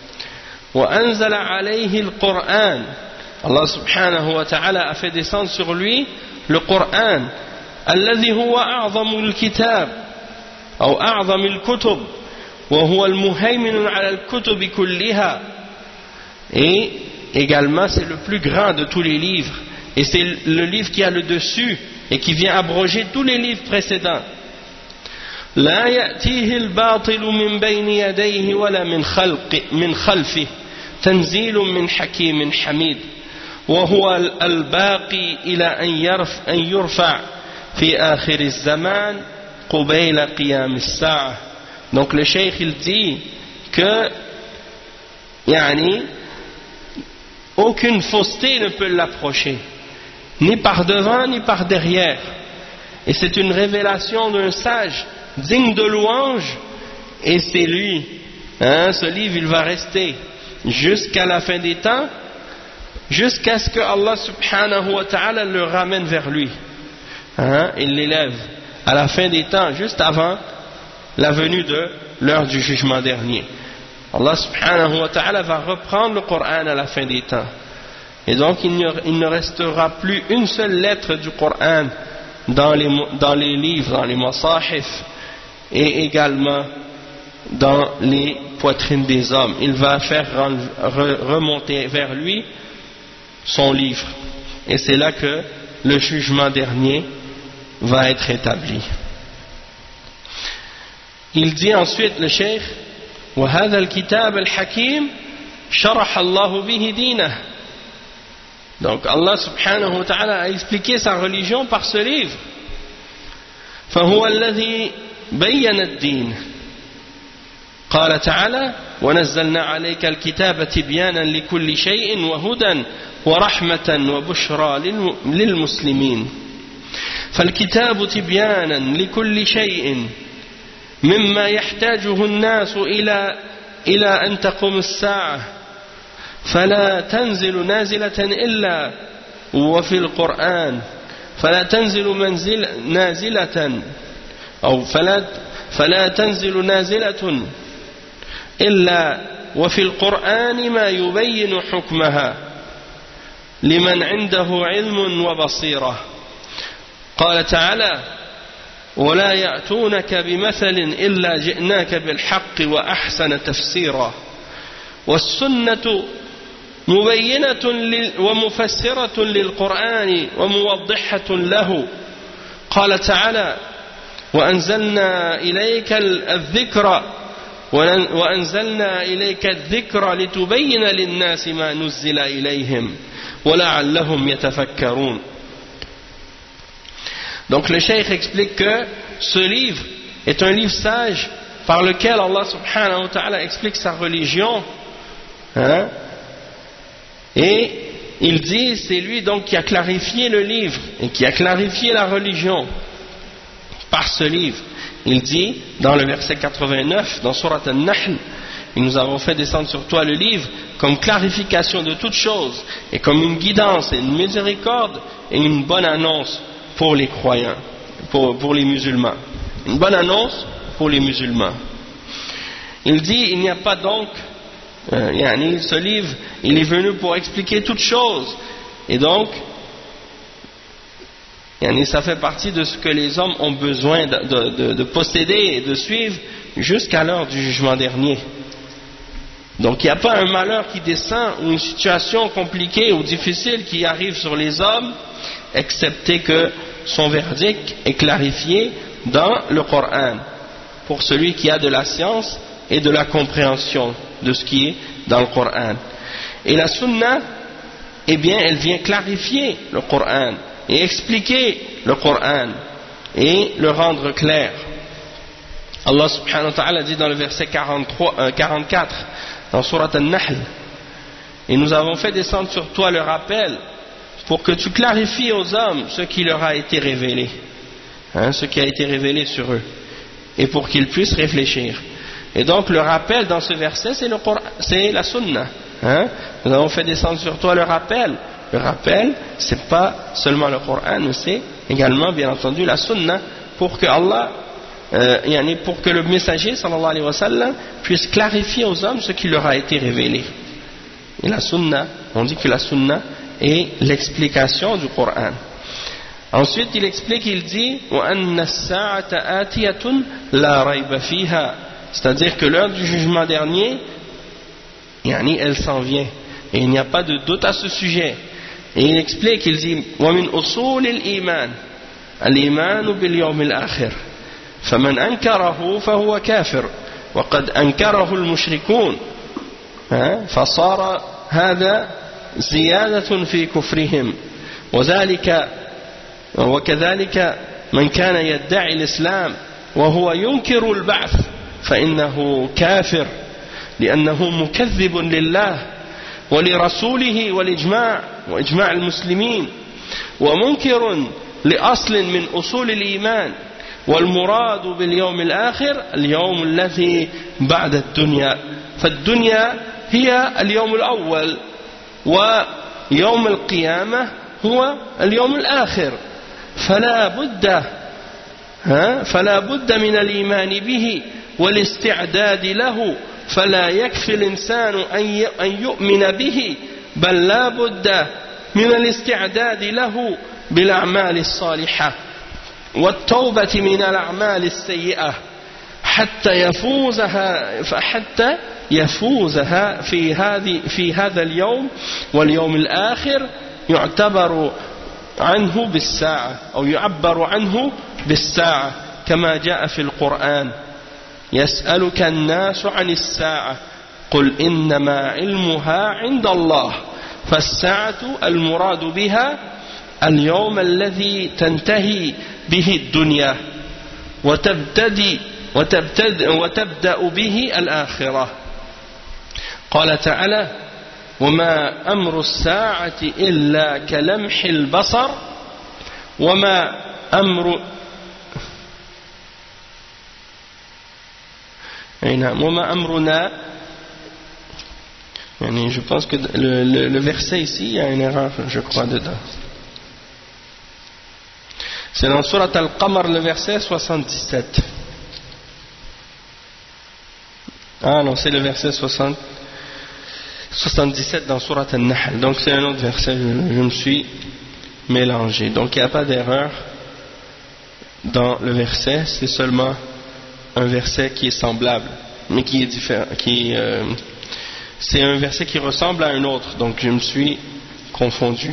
وأنزل عليه القرآن, Allah subhanahu wa ta'ala a fait descendre sur lui le Coran, الذي هو أعظم الكتاب أو أعظم الكتب وهو المهيمن على الكتب كلها, et également c'est le plus grand de tous les livres et c'est le livre qui a le dessus et qui vient abroger tous les livres précédents. لا يأتيه الباطل من بين يديه ولا من خلق من خلفه تنزيل من حكيم حميد وهو الباقي إلى أن يرفع في آخر الزمان قبيل قيام الساعة. Donc le cheikh il dit que يعني aucune fausseté ne peut l'approcher, ni par devant ni par derrière, et c'est une révélation d'un sage digne de louange, et c'est lui, hein, ce livre il va rester jusqu'à la fin des temps, jusqu'à ce que Allah subhanahu wa ta'ala le ramène vers lui, hein, il l'élève à la fin des temps, juste avant la venue de l'heure du jugement dernier. Allah subhanahu wa ta'ala va reprendre le Coran à la fin des temps, et donc il ne restera plus une seule lettre du Coran dans les, dans les livres, dans les masahif, et également dans les poitrines des hommes. Il va faire remonter vers lui son livre, et c'est là que le jugement dernier va être établi. Il dit ensuite le cheikh وهذا الكتاب الحكيم شرح الله به دينه. Donc Allah subhanahu wa ta'ala a expliqué sa religion par ce livre. فهو الذي بين الدين. قال تعالى ونزلنا عليك الكتاب تبيانا لكل شيء وهدى ورحمة وبشرى للمسلمين. فالكتاب تبيانا لكل شيء مما يحتاجه الناس إلى إلى أن تقوم الساعة، فلا تنزل نازلة إلا وفي القرآن، فلا تنزل منزل نازلة أو فلا فلا تنزل نازلة إلا وفي القرآن ما يبين حكمها لمن عنده علم وبصيرة. قال تعالى ولا يأتونك بمثل إلا جئناك بالحق وأحسن تفسيرا. والسنة مبينة ومفسرة للقرآن وموضحة له. قال تعالى وأنزلنا إليك الذكر وأنزلنا إليك الذكر لتبين للناس ما نزل إليهم ولعلهم يتفكرون. Donc le cheikh explique que ce livre est un livre sage par lequel Allah subhanahu wa ta'ala explique sa religion, hein? Et il dit c'est lui donc qui a clarifié le livre et qui a clarifié la religion par ce livre. Il dit dans le verset quatre-vingt-neuf dans Surat An-Nahl, et nous avons fait descendre sur toi le livre comme clarification de toutes choses et comme une guidance et une miséricorde et une bonne annonce pour les croyants, pour, pour les musulmans. Une bonne annonce pour les musulmans. Il dit, il n'y a pas donc, euh, yani, ce livre, il est venu pour expliquer toutes choses. Et donc, yani, ça fait partie de ce que les hommes ont besoin de, de, de, de posséder et de suivre jusqu'à l'heure du jugement dernier. Donc il n'y a pas un malheur qui descend ou une situation compliquée ou difficile qui arrive sur les hommes, excepté que son verdict est clarifié dans le Coran, pour celui qui a de la science et de la compréhension de ce qui est dans le Coran. Et la Sunna, eh bien, elle vient clarifier le Coran et expliquer le Coran et le rendre clair. Allah subhanahu wa ta'ala dit dans le verset quarante-trois, euh, quarante-quatre dans Surat An-Nahl, et nous avons fait descendre sur toi le rappel pour que tu clarifies aux hommes ce qui leur a été révélé, hein, ce qui a été révélé sur eux, et pour qu'ils puissent réfléchir. Et donc le rappel dans ce verset, c'est le Coran, c'est la Sunna, hein. Nous avons fait descendre sur toi le rappel. Le rappel, c'est pas seulement le Coran, mais c'est également bien entendu la Sunna, pour que Allah Euh, pour que le messager sallallahu alayhi wa sallam puisse clarifier aux hommes ce qui leur a été révélé. Et la sunna, on dit que la sunna est l'explication du Coran. Ensuite il explique, il dit وَأَنَّ السَّاعَةَ آتِيَةٌ لَا رَيْبَ فِيهَا, c'est-à-dire que l'heure du jugement dernier, yani, elle s'en vient et il n'y a pas de doute à ce sujet. Et il explique, il dit وَمِنْ أُصُولِ الْإِيمَانِ الْإِيمَانُ بِالْيَوْمِ الْآخِرِ فمن أنكره فهو كافر وقد أنكره المشركون فصار هذا زيادة في كفرهم وذلك وكذلك من كان يدعي الإسلام وهو ينكر البعث فإنه كافر لأنه مكذب لله ولرسوله والإجماع وإجماع المسلمين ومنكر لأصل من أصول الإيمان والمراد باليوم الآخر اليوم الذي بعد الدنيا فالدنيا هي اليوم الأول ويوم القيامة هو اليوم الآخر فلا بد فلا بد من الإيمان به والاستعداد له فلا يكفي الإنسان أن يؤمن به بل لا بد من الاستعداد له بالأعمال الصالحة والتوبة من الأعمال السيئة حتى يفوزها فحتى يفوزها في هذه في هذا اليوم واليوم الآخر يعتبر عنه بالساعة أو يعبر عنه بالساعة كما جاء في القرآن يسألك الناس عن الساعة قل إنما علمها عند الله فالساعة المراد بها اليوم الذي تنتهي به الدنيا وتبتدي وتبتدأ, وتبدأ به الآخرة. قال تعالى وما أمر الساعة إلا كلمح البصر وما أمر وما أمرنا يعني je pense que le, le, le verset ici il y a une erreur je crois dedans. C'est dans Surat Al-Qamar le verset soixante-dix-sept. Ah non, c'est le verset soixante, soixante-dix-sept dans Surat Al-Nahl. Donc c'est un autre verset, je, je me suis mélangé. Donc il n'y a pas d'erreur dans le verset, c'est seulement un verset qui est semblable, mais qui est différent. Qui, euh, c'est un verset qui ressemble à un autre, donc je me suis confondu.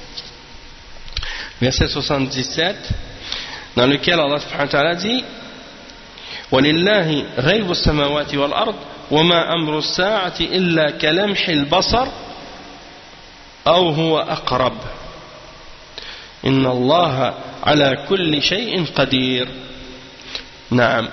Verset soixante-dix-sept, dans lequel Allah subhanahu wa ta'ala dit وَلِلَّهِ غَيْبُ السَّمَاوَاتِ وَالْأَرْضِ وَمَا أَمْرُ السَّاعَةِ إِلَّا كَلَمْحِ الْبَصَرِ أَوْ هُوَ أَقْرَبُ إِنَّ اللَّهَ عَلَى كُلِّ شَيْءٍ قَدِيرٌ. نعم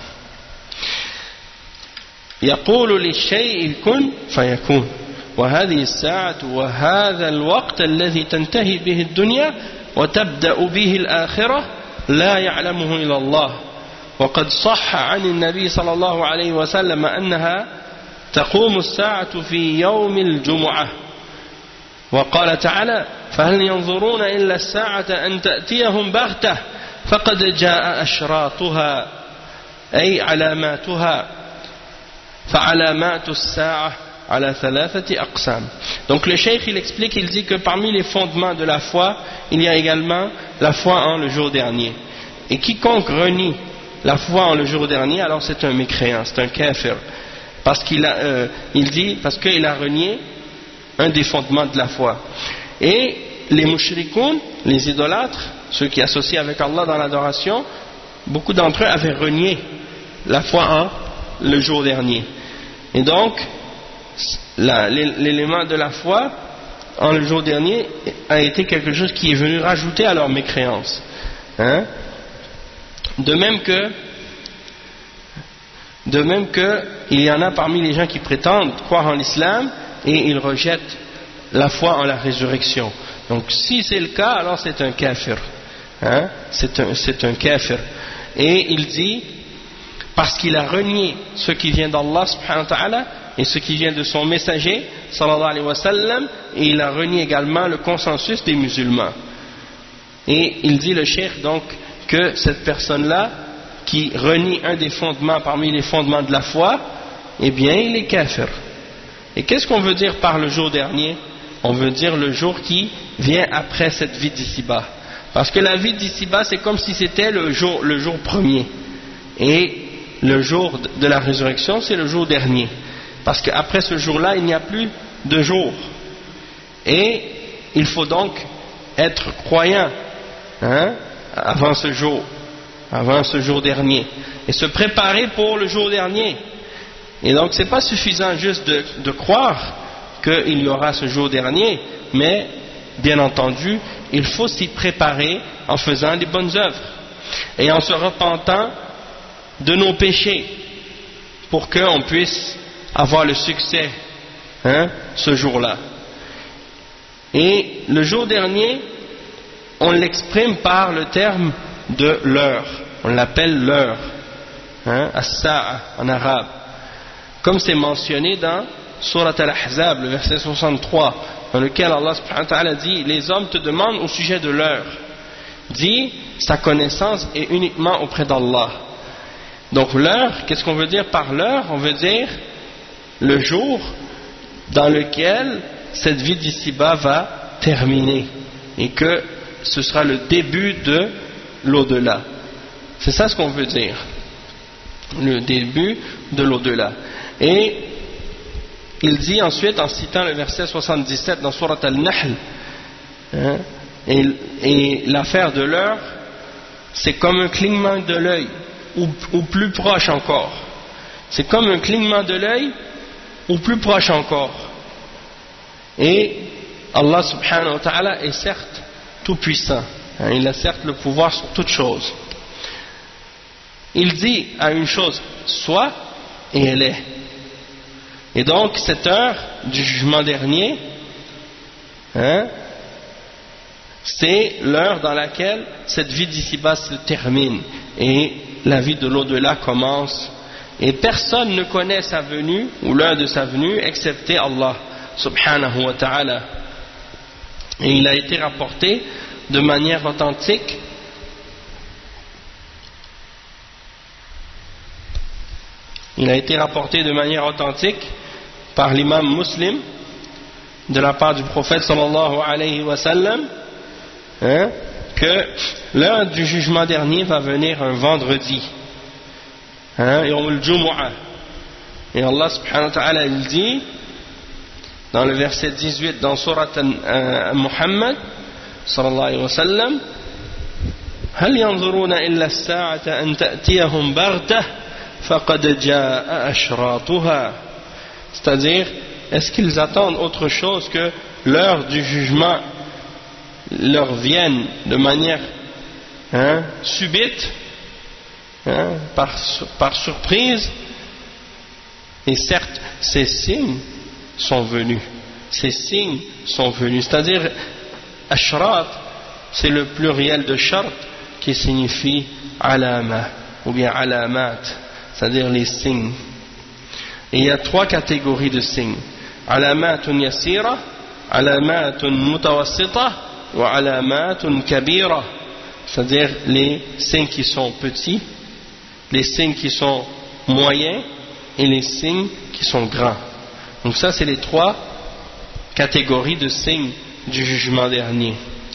يقول للشيء كن فيكون وهذه الساعة وهذا الوقت الذي تنتهي به الدنيا وتبدأ به الآخرة لا يعلمه إلا الله وقد صح عن النبي صلى الله عليه وسلم أنها تقوم الساعة في يوم الجمعة وقال تعالى فهل ينظرون إلا الساعة أن تأتيهم بغتة فقد جاء أشراطها أي علاماتها فعلامات الساعة على ثلاثة أقسام. Donc le cheikh il explique, il dit que parmi les fondements de la foi il y a également la foi en le jour dernier, et quiconque renie la foi en le jour dernier alors c'est un mécréant, c'est un kafir, parce qu'il a, euh, il dit parce qu'il a renié un des fondements de la foi. Et les mushrikoun, les idolâtres, ceux qui associent avec Allah dans l'adoration, beaucoup d'entre eux avaient renié la foi en le jour dernier. Et donc, l'élément de la foi en le jour dernier a été quelque chose qui est venu rajouter à leur mécréance. Hein? De même que, de même que, il y en a parmi les gens qui prétendent croire en l'islam et ils rejettent la foi en la résurrection. Donc, si c'est le cas, alors c'est un kafir. Hein? C'est un, c'est un kafir. Et il dit, parce qu'il a renié ce qui vient d'Allah subhanahu wa ta'ala et ce qui vient de son messager sallallahu alayhi wa sallam, et il a renié également le consensus des musulmans. Et il dit le cheikh donc que cette personne-là qui renie un des fondements parmi les fondements de la foi, eh bien il est kafir. Et qu'est-ce qu'on veut dire par le jour dernier? On veut dire le jour qui vient après cette vie d'ici-bas. Parce que la vie d'ici-bas c'est comme si c'était le jour, le jour premier. Et le jour de la résurrection c'est le jour dernier. Parce qu'après ce jour-là il n'y a plus de jour. Et il faut donc être croyant hein, avant ce jour, avant ce jour dernier. Et se préparer pour le jour dernier. Et donc c'est pas suffisant juste de, de croire qu'il y aura ce jour dernier, mais bien entendu il faut s'y préparer en faisant des bonnes œuvres et en se repentant de nos péchés pour qu'on puisse avoir le succès hein, ce jour-là. Et le jour dernier on l'exprime par le terme de l'heure, on l'appelle l'heure, hein, as-sa'a en arabe, comme c'est mentionné dans Surat Al-Ahzab, le verset soixante-trois, dans lequel Allah subhanahu wa ta'ala dit: les hommes te demandent au sujet de l'heure. Dis, sa connaissance est uniquement auprès d'Allah. Donc l'heure, qu'est-ce qu'on veut dire par l'heure? On veut dire le jour dans lequel cette vie d'ici-bas va terminer et que ce sera le début de l'au-delà. C'est ça ce qu'on veut dire, le début de l'au-delà. Et il dit ensuite, en citant le verset soixante-dix-sept dans Surat Al-Nahl, hein, et, et l'affaire de l'heure, c'est comme un clignement de l'œil, ou, ou plus proche encore. C'est comme un clignement de l'œil, ou plus proche encore. Et Allah subhanahu wa ta'ala est certes tout puissant, hein, il a certes le pouvoir sur toute chose. Il dit à une chose, soit, et elle est. Et donc cette heure du jugement dernier, hein, c'est l'heure dans laquelle cette vie d'ici-bas se termine et la vie de l'au-delà commence. Et personne ne connaît sa venue ou l'heure de sa venue excepté Allah subhanahu wa ta'ala. Et il a été rapporté de manière authentique il a été rapporté de manière authentique par l'imam Muslim de la part du prophète sallallahu alayhi wa sallam, hein, que l'heure du jugement dernier va venir un vendredi, hein, Yawm al-Jumu'ah. Et Allah subhanahu wa ta'ala il dit dans le verset dix-huit dans Surat Muhammad sallallahu alayhi wa sallam: هل ينظرون إلا الساعة أن تأتيهم بغتة فقد جاء أشراطها. C'est-à-dire, est-ce qu'ils attendent autre chose que l'heure du jugement leur vienne de manière hein, subite, hein, par, par surprise? Et certes, ces signes sont venus. Ces signes sont venus. C'est-à-dire, ashrat, c'est le pluriel de shart qui signifie alama ou bien alamat, c'est-à-dire les signes. Et il y a trois catégories de signes: alamatun yasira, علامات متوسطة وعلامات كبيرة, c'est-à-dire les signes qui sont petits, les signes qui sont moyens et les signes qui sont grands. Donc ça c'est les trois catégories de signes du jugement dernier.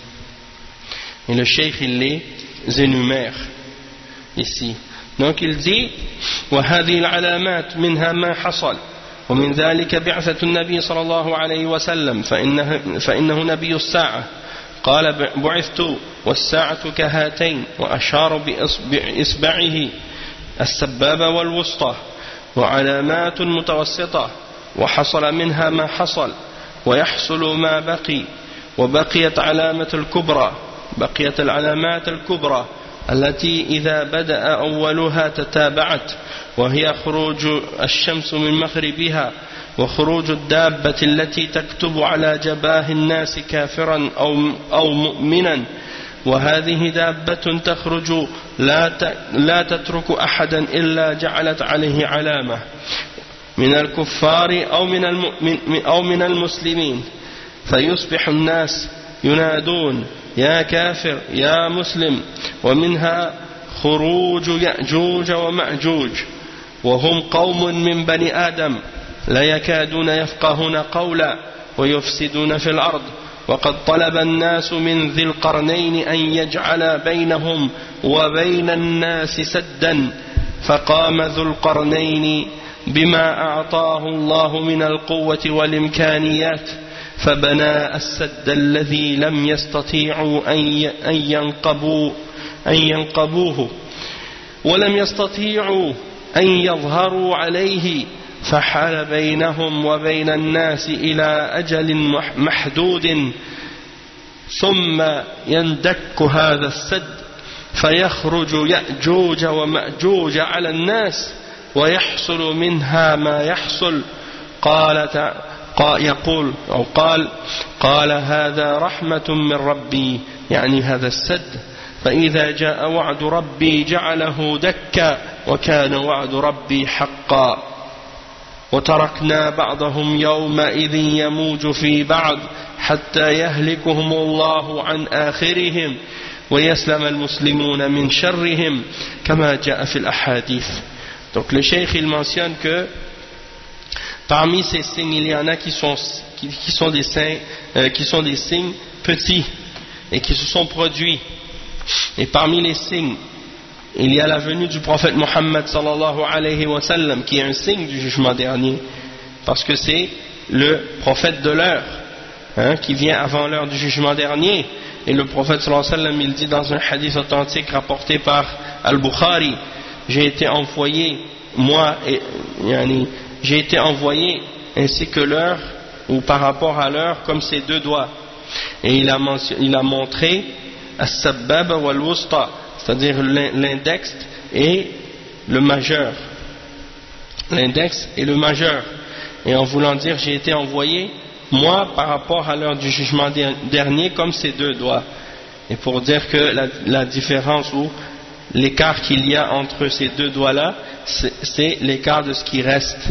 Et le cheikh il les énumère ici. Donc il dit وهذه العلامات منها ما حصل ومن ذلك بعثة النبي صلى الله عليه وسلم فإنه, فإنه نبي الساعة قال بعثت والساعة كهاتين وأشار بإصبعه السبابة والوسطى وعلامات متوسطة وحصل منها ما حصل ويحصل ما بقي وبقيت علامة الكبرى بقيت العلامات الكبرى التي إذا بدأ أولها تتابعت وهي خروج الشمس من مغربها وخروج الدابة التي تكتب على جباه الناس كافرا أو, أو مؤمنا وهذه دابة تخرج لا, لا تترك أحدا إلا جعلت عليه علامة من الكفار أو من, المؤمن أو من المسلمين فيصبح الناس ينادون يا كافر يا مسلم ومنها خروج يأجوج ومأجوج وهم قوم من بني آدم لا يكادون يفقهون قولا ويفسدون في الأرض وقد طلب الناس من ذي القرنين أن يجعل بينهم وبين الناس سدا فقام ذو القرنين بما أعطاه الله من القوة والإمكانيات فبنى السد الذي لم يستطيعوا أن ينقبوا أن ينقبوه ولم يستطيعوا أن يظهروا عليه فحال بينهم وبين الناس إلى أجل محدود ثم يندك هذا السد فيخرج يأجوج ومأجوج على الناس ويحصل منها ما يحصل قال يقول أو قال قال هذا رحمة من ربي يعني هذا السد فإذا جاء وعد ربي جعله دكا وكان وعد ربي حقا وتركنا بعضهم يومئذ يموج في بعض حتى يهلكهم الله عن آخرهم ويسلم المسلمون من شرهم كما جاء في الأحاديث. Donc le cheikh il mentionne que parmi ces signes il y en a qui sont, qui, qui sont, des, signes, euh, qui sont des signes petits et qui se sont produits. Et parmi les signes il y a la venue du prophète Mohammed sallallahu alayhi wa sallam qui est un signe du jugement dernier parce que c'est le prophète de l'heure hein, qui vient avant l'heure du jugement dernier. Et le prophète sallallahu alayhi wa sallam il dit dans un hadith authentique rapporté par Al-Bukhari, j'ai été envoyé moi et, yani, j'ai été envoyé ainsi que l'heure ou par rapport à l'heure comme ses deux doigts. Et il a, il a montré as-sabbaba wal-wusta, c'est-à-dire l'index et le majeur. L'index et le majeur. Et en voulant dire j'ai été envoyé, moi, par rapport à l'heure du jugement dernier, comme ces deux doigts. Et pour dire que la, la différence ou l'écart qu'il y a entre ces deux doigts-là, c'est l'écart de ce qui reste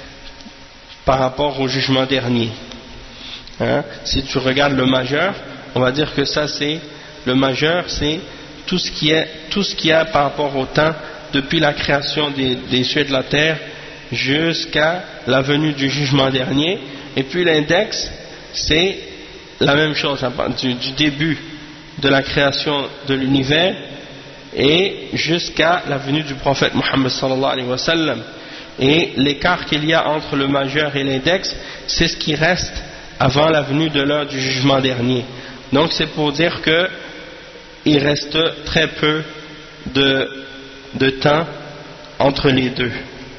par rapport au jugement dernier. Hein? Si tu regardes le majeur, on va dire que ça c'est, le majeur c'est tout ce qui est, tout ce qu'il y a par rapport au temps depuis la création des, des cieux et de la terre jusqu'à la venue du jugement dernier. Et puis l'index c'est la même chose du, du début de la création de l'univers et jusqu'à la venue du prophète Mohammed sallallahu alayhi wa sallam. Et l'écart qu'il y a entre le majeur et l'index c'est ce qui reste avant la venue de l'heure du jugement dernier. Donc c'est pour dire que il reste très peu de, de temps entre les deux,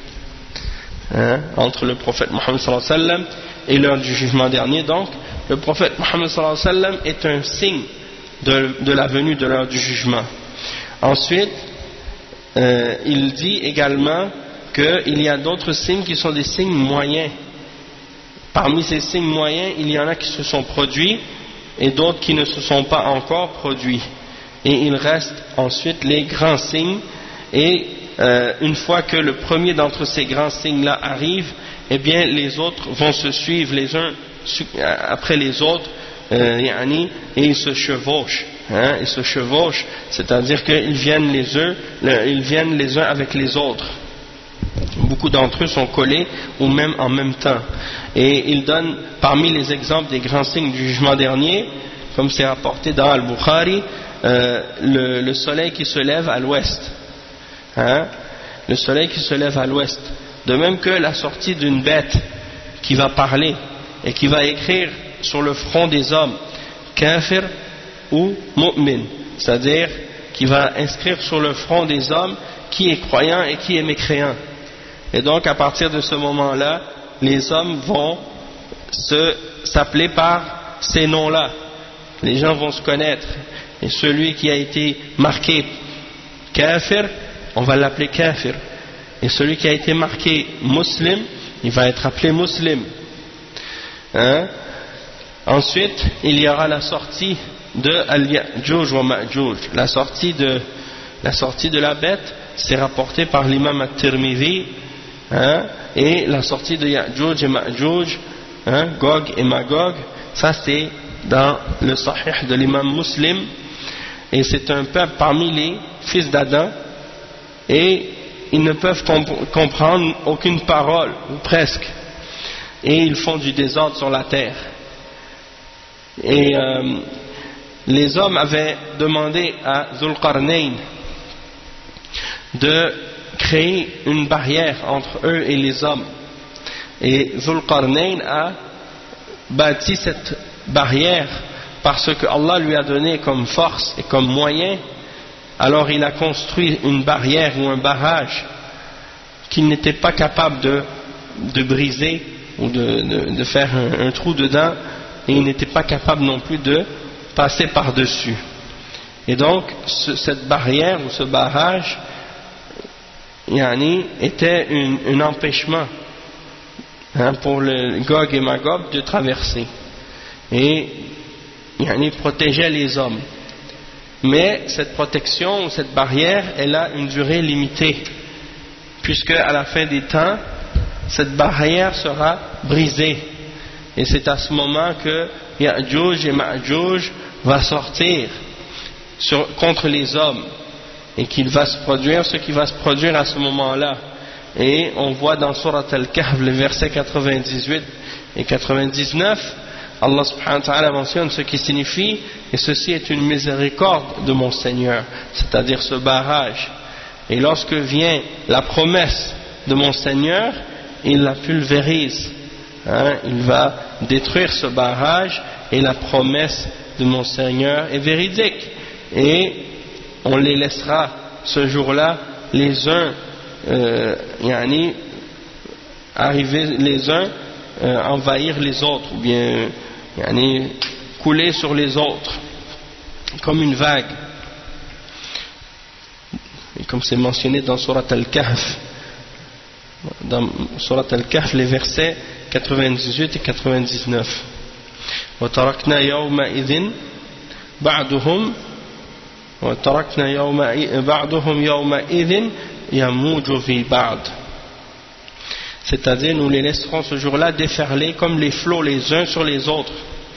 hein, entre le prophète Mohammed sallallahu alayhi wa sallam et l'heure du jugement dernier. Donc le prophète Mohammed sallallahu alayhi wa sallam est un signe de, de la venue de l'heure du jugement. Ensuite euh, il dit également qu'il y a d'autres signes qui sont des signes moyens. Parmi ces signes moyens il y en a qui se sont produits et d'autres qui ne se sont pas encore produits. Et il reste ensuite les grands signes et euh, une fois que le premier d'entre ces grands signes là arrive, eh bien les autres vont se suivre les uns après les autres, euh, yani, et ils se chevauchent. Hein, ils se chevauchent, c'est-à-dire qu'ils viennent les uns, ils viennent les uns avec les autres. Beaucoup d'entre eux sont collés ou même en même temps. Et il donne parmi les exemples des grands signes du jugement dernier, comme c'est rapporté dans Al-Bukhari, euh, le, le soleil qui se lève à l'ouest. Hein, le soleil qui se lève à l'ouest. De même que la sortie d'une bête qui va parler et qui va écrire sur le front des hommes kafir ou mu'min, c'est-à-dire qui va inscrire sur le front des hommes qui est croyant et qui est mécréant. Et donc à partir de ce moment-là, les hommes vont se, s'appeler par ces noms-là. Les gens vont se connaître. Et celui qui a été marqué kafir, on va l'appeler kafir. Et celui qui a été marqué muslim, il va être appelé muslim. Hein? Ensuite, il y aura la sortie de Al-Ya'juj wa Ma'juj. La sortie de la sortie de la bête, c'est rapporté par l'imam At-Tirmidhi, hein, et la sortie de Ya'juj et Ma'juj, hein, Gog et Magog, ça c'est dans le Sahih de l'imam Muslim, et c'est un peuple parmi les fils d'Adam, et ils ne peuvent comp- comprendre aucune parole, ou presque, et ils font du désordre sur la terre. Et euh, les hommes avaient demandé à Zulqarnayn de créer une barrière entre eux et les hommes. Et Zulqarnayn a bâti cette barrière parce que Allah lui a donné comme force et comme moyen. Alors il a construit une barrière ou un barrage qu'il n'était pas capable de, de briser ou de, de, de faire un, un trou dedans, et il n'était pas capable non plus de passer par-dessus. Et donc, ce, cette barrière ou ce barrage, yani, était une, un empêchement, hein, pour le Gog et Magog de traverser. Et yani, protégeait les hommes. Mais cette protection ou cette barrière, elle a une durée limitée, puisque à la fin des temps, cette barrière sera brisée. Et c'est à ce moment que Ya'juj et Ma'juj va sortir sur, contre les hommes, et qu'il va se produire ce qui va se produire à ce moment-là. Et on voit dans Surat Al-Kahf, les versets quatre-vingt-dix-huit et quatre-vingt-dix-neuf, Allah subhanahu wa ta'ala mentionne ce qui signifie: et ceci est une miséricorde de mon Seigneur, c'est-à-dire ce barrage. Et lorsque vient la promesse de mon Seigneur, il la pulvérise. Hein, il va détruire ce barrage, et la promesse de mon Seigneur est véridique. Et on les laissera ce jour-là, les uns euh, yani, arriver les uns euh, envahir les autres, ou bien yani, couler sur les autres, comme une vague. Et comme c'est mentionné dans Surat Al-Kahf, dans Surat Al-Kahf, les versets quatre-vingt-dix-huit et quatre-vingt-dix-neuf. وتركنا يومئذ بعضهم وتركنا يومئذ بعضهم يومئذ يموج في بعض. C'est-à-dire, nous les laisserons ce jour-là déferler comme les flots les uns sur les autres.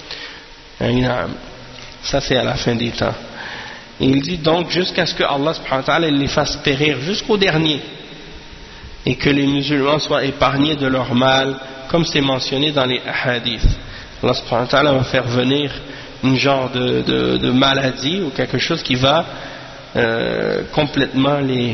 Ça c'est à la fin des temps. Et il dit donc jusqu'à ce que Allah subhanahu wa ta'ala les fasse périr jusqu'au dernier, et que les musulmans soient épargnés de leur mal, comme c'est mentionné dans les hadiths. Allah subhanahu wa ta'ala va faire venir une genre de, de, de maladie ou quelque chose qui va euh, complètement les,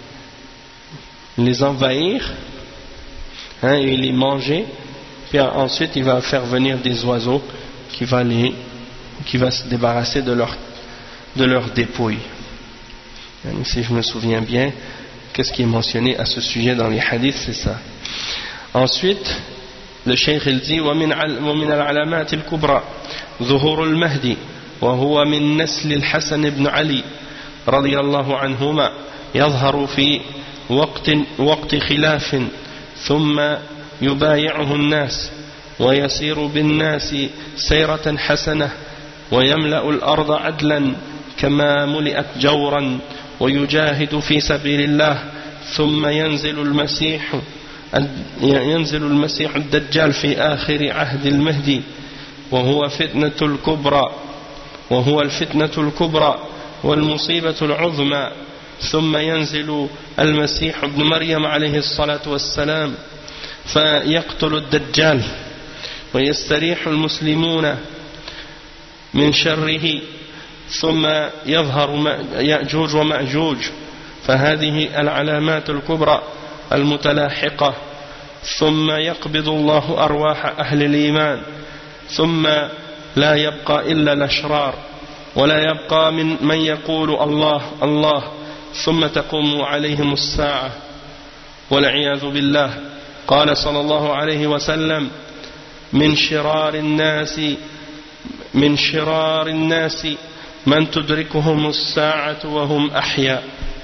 les envahir, hein, et les manger, puis ensuite il va faire venir des oiseaux qui va, les, qui va se débarrasser de leur, de leur dépouille. Et si je me souviens bien, qu'est-ce qui est mentionné à ce sujet dans les hadiths, c'est ça. Ensuite, le cheikh il dit ومن ومن العلامات الكبرى ظهور المهدي وهو من نسل الحسن بن علي رضي الله عنهما يظهر في وقت وقت خلاف ثم يبايعه الناس ويسير بالناس سيرة حسنة ويملأ الأرض عدلا كما ملئت جورا ويجاهد في سبيل الله ثم ينزل المسيح ينزل المسيح الدجال في آخر عهد المهدي وهو فتنة الكبرى وهو الفتنة الكبرى والمصيبة العظمى ثم ينزل المسيح ابن مريم عليه الصلاة والسلام فيقتل الدجال ويستريح المسلمون من شره ثم يظهر يأجوج ومأجوج فهذه العلامات الكبرى المتلاحقة ثم يقبض الله أرواح أهل الإيمان ثم لا يبقى إلا الأشرار ولا يبقى من من يقول الله الله ثم تقوم عليهم الساعة والعياذ بالله. قال صلى الله عليه وسلم من شرار الناس من شرار الناس من تدركهم الساعة وهم أحياء.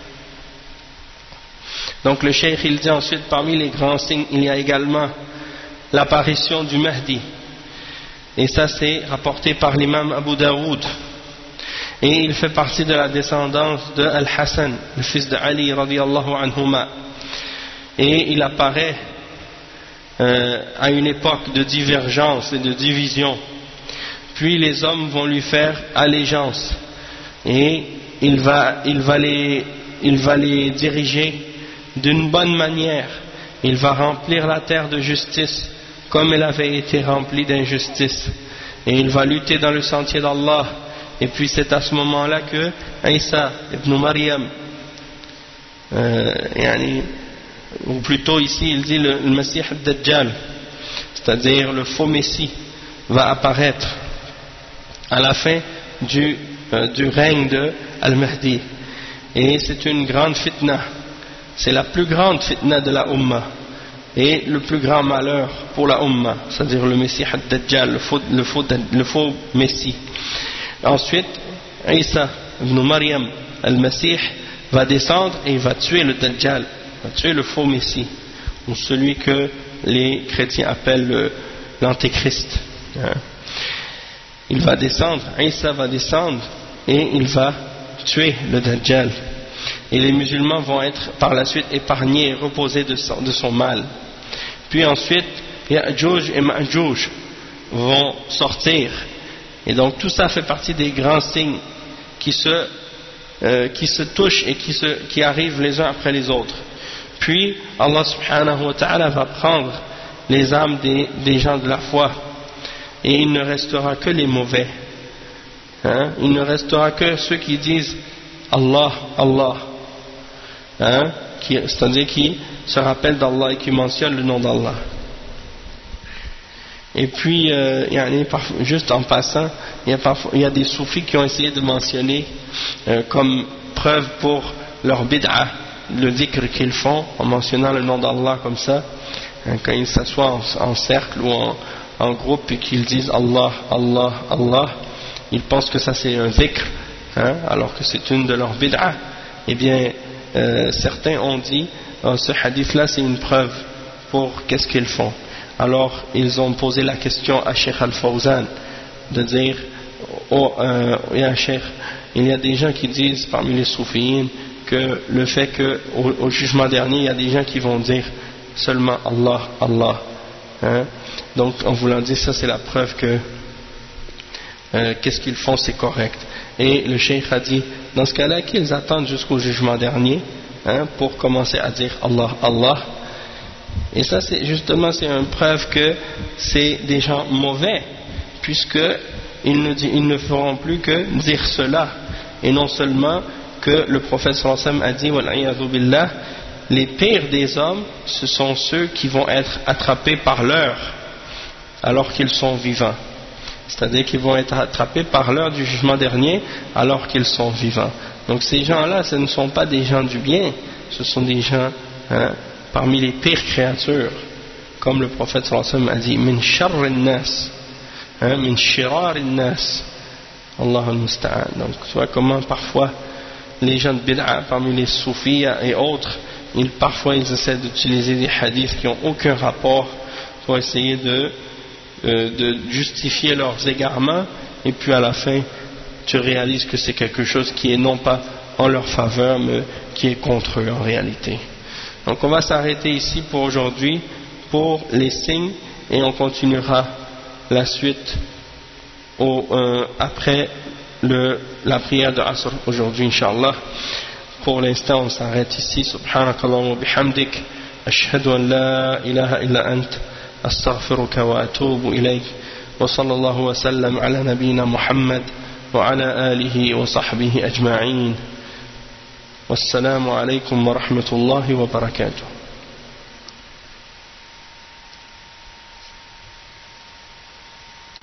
Donc le cheikh il dit ensuite parmi les grands signes il y a également l'apparition du Mahdi, et ça c'est rapporté par l'imam Abu Daoud, et il fait partie de la descendance de Al-Hassan, le fils de Ali radiyallahu anhuma, et il apparaît euh, à une époque de divergence et de division, puis les hommes vont lui faire allégeance et il va, il va les, il va les diriger d'une bonne manière. Il va remplir la terre de justice comme elle avait été remplie d'injustice, et il va lutter dans le sentier d'Allah. Et puis c'est à ce moment-là que Isa ibn Maryam, euh, yani, ou plutôt ici il dit le, le Messie al-Dajjal, c'est-à-dire le faux Messie, va apparaître à la fin du, euh, du règne de Al-Mahdi. Et c'est une grande fitna, c'est la plus grande fitna de la Ummah et le plus grand malheur pour la Ummah, c'est-à-dire le Messie Ad-Dajjal, le faux, le faux, le faux Messie. Ensuite, Isa ibn Maryam al-Masih va descendre et il va tuer le Dajjal, va tuer le faux Messie, ou celui que les chrétiens appellent l'Antéchrist. Il va descendre, Isa va descendre et il va tuer le Dajjal. Et les musulmans vont être par la suite épargnés et reposés de son, de son mal. Puis ensuite, Ya'juj et Ma'juj vont sortir. Et donc tout ça fait partie des grands signes qui se, euh, qui se touchent et qui, se, qui arrivent les uns après les autres. Puis Allah subhanahu wa ta'ala va prendre les âmes des, des gens de la foi, et il ne restera que les mauvais. Hein? Il ne restera que ceux qui disent Allah, Allah, hein? C'est-à-dire qui se rappellent d'Allah et qui mentionnent le nom d'Allah. Et puis, euh, y a, juste en passant, il y, a parfois, il y a des soufis qui ont essayé de mentionner euh, comme preuve pour leur bid'a, le dhikr qu'ils font en mentionnant le nom d'Allah comme ça, hein, quand ils s'assoient en, en cercle ou en, en groupe et qu'ils disent Allah, Allah, Allah, ils pensent que ça c'est un dhikr, hein, alors que c'est une de leurs bid'a. Eh bien, euh, certains ont dit oh, ce hadith là c'est une preuve pour qu'est-ce qu'ils font. Alors ils ont posé la question à Cheikh Al-Fawzan de dire oh, euh, ya Cheikh, il y a des gens qui disent parmi les soufiyines que le fait qu'au au jugement dernier il y a des gens qui vont dire seulement Allah, Allah, hein? Donc en voulant dire ça c'est la preuve que euh, qu'est-ce qu'ils font c'est correct. Et le cheikh a dit dans ce cas-là qu'ils attendent jusqu'au jugement dernier, hein, pour commencer à dire Allah, Allah. Et ça c'est justement c'est une preuve que c'est des gens mauvais, puisque ils ne, ils ne feront plus que dire cela, et non seulement que le prophète sallallahu alayhi wa sallam a dit wal-'iyadhu billah, les pires des hommes ce sont ceux qui vont être attrapés par l'heure alors qu'ils sont vivants, c'est-à-dire qu'ils vont être attrapés par l'heure du jugement dernier alors qu'ils sont vivants. Donc ces gens-là ce ne sont pas des gens du bien, ce sont des gens, hein, parmi les pires créatures, comme le prophète sallallahu alayhi wa sallam a dit min sharr an-nas, hein, min shirar an-nas, Allah al-musta'an. Donc tu vois comment parfois les gens de bid'a parmi les soufis et autres, ils, parfois ils essaient d'utiliser des hadiths qui n'ont aucun rapport pour essayer de, euh, de justifier leurs égarements, et puis à la fin tu réalises que c'est quelque chose qui est non pas en leur faveur mais qui est contre eux en réalité. Donc on va s'arrêter ici pour aujourd'hui pour les signes et on continuera la suite au, euh, après le, la prière de Asr aujourd'hui Inch'Allah. Pour l'instant on s'arrête ici. Subhanakallahu wa bihamdik ashhadu an la ilaha illa ant astaghfiruka wa atubu ilayk wa sallallahu wa sallam ala nabiyyina Muhammad wa ala alihi wa sahbihi ajma'in. Wassalamu alaykum wa rahmatullahi wa barakatuh.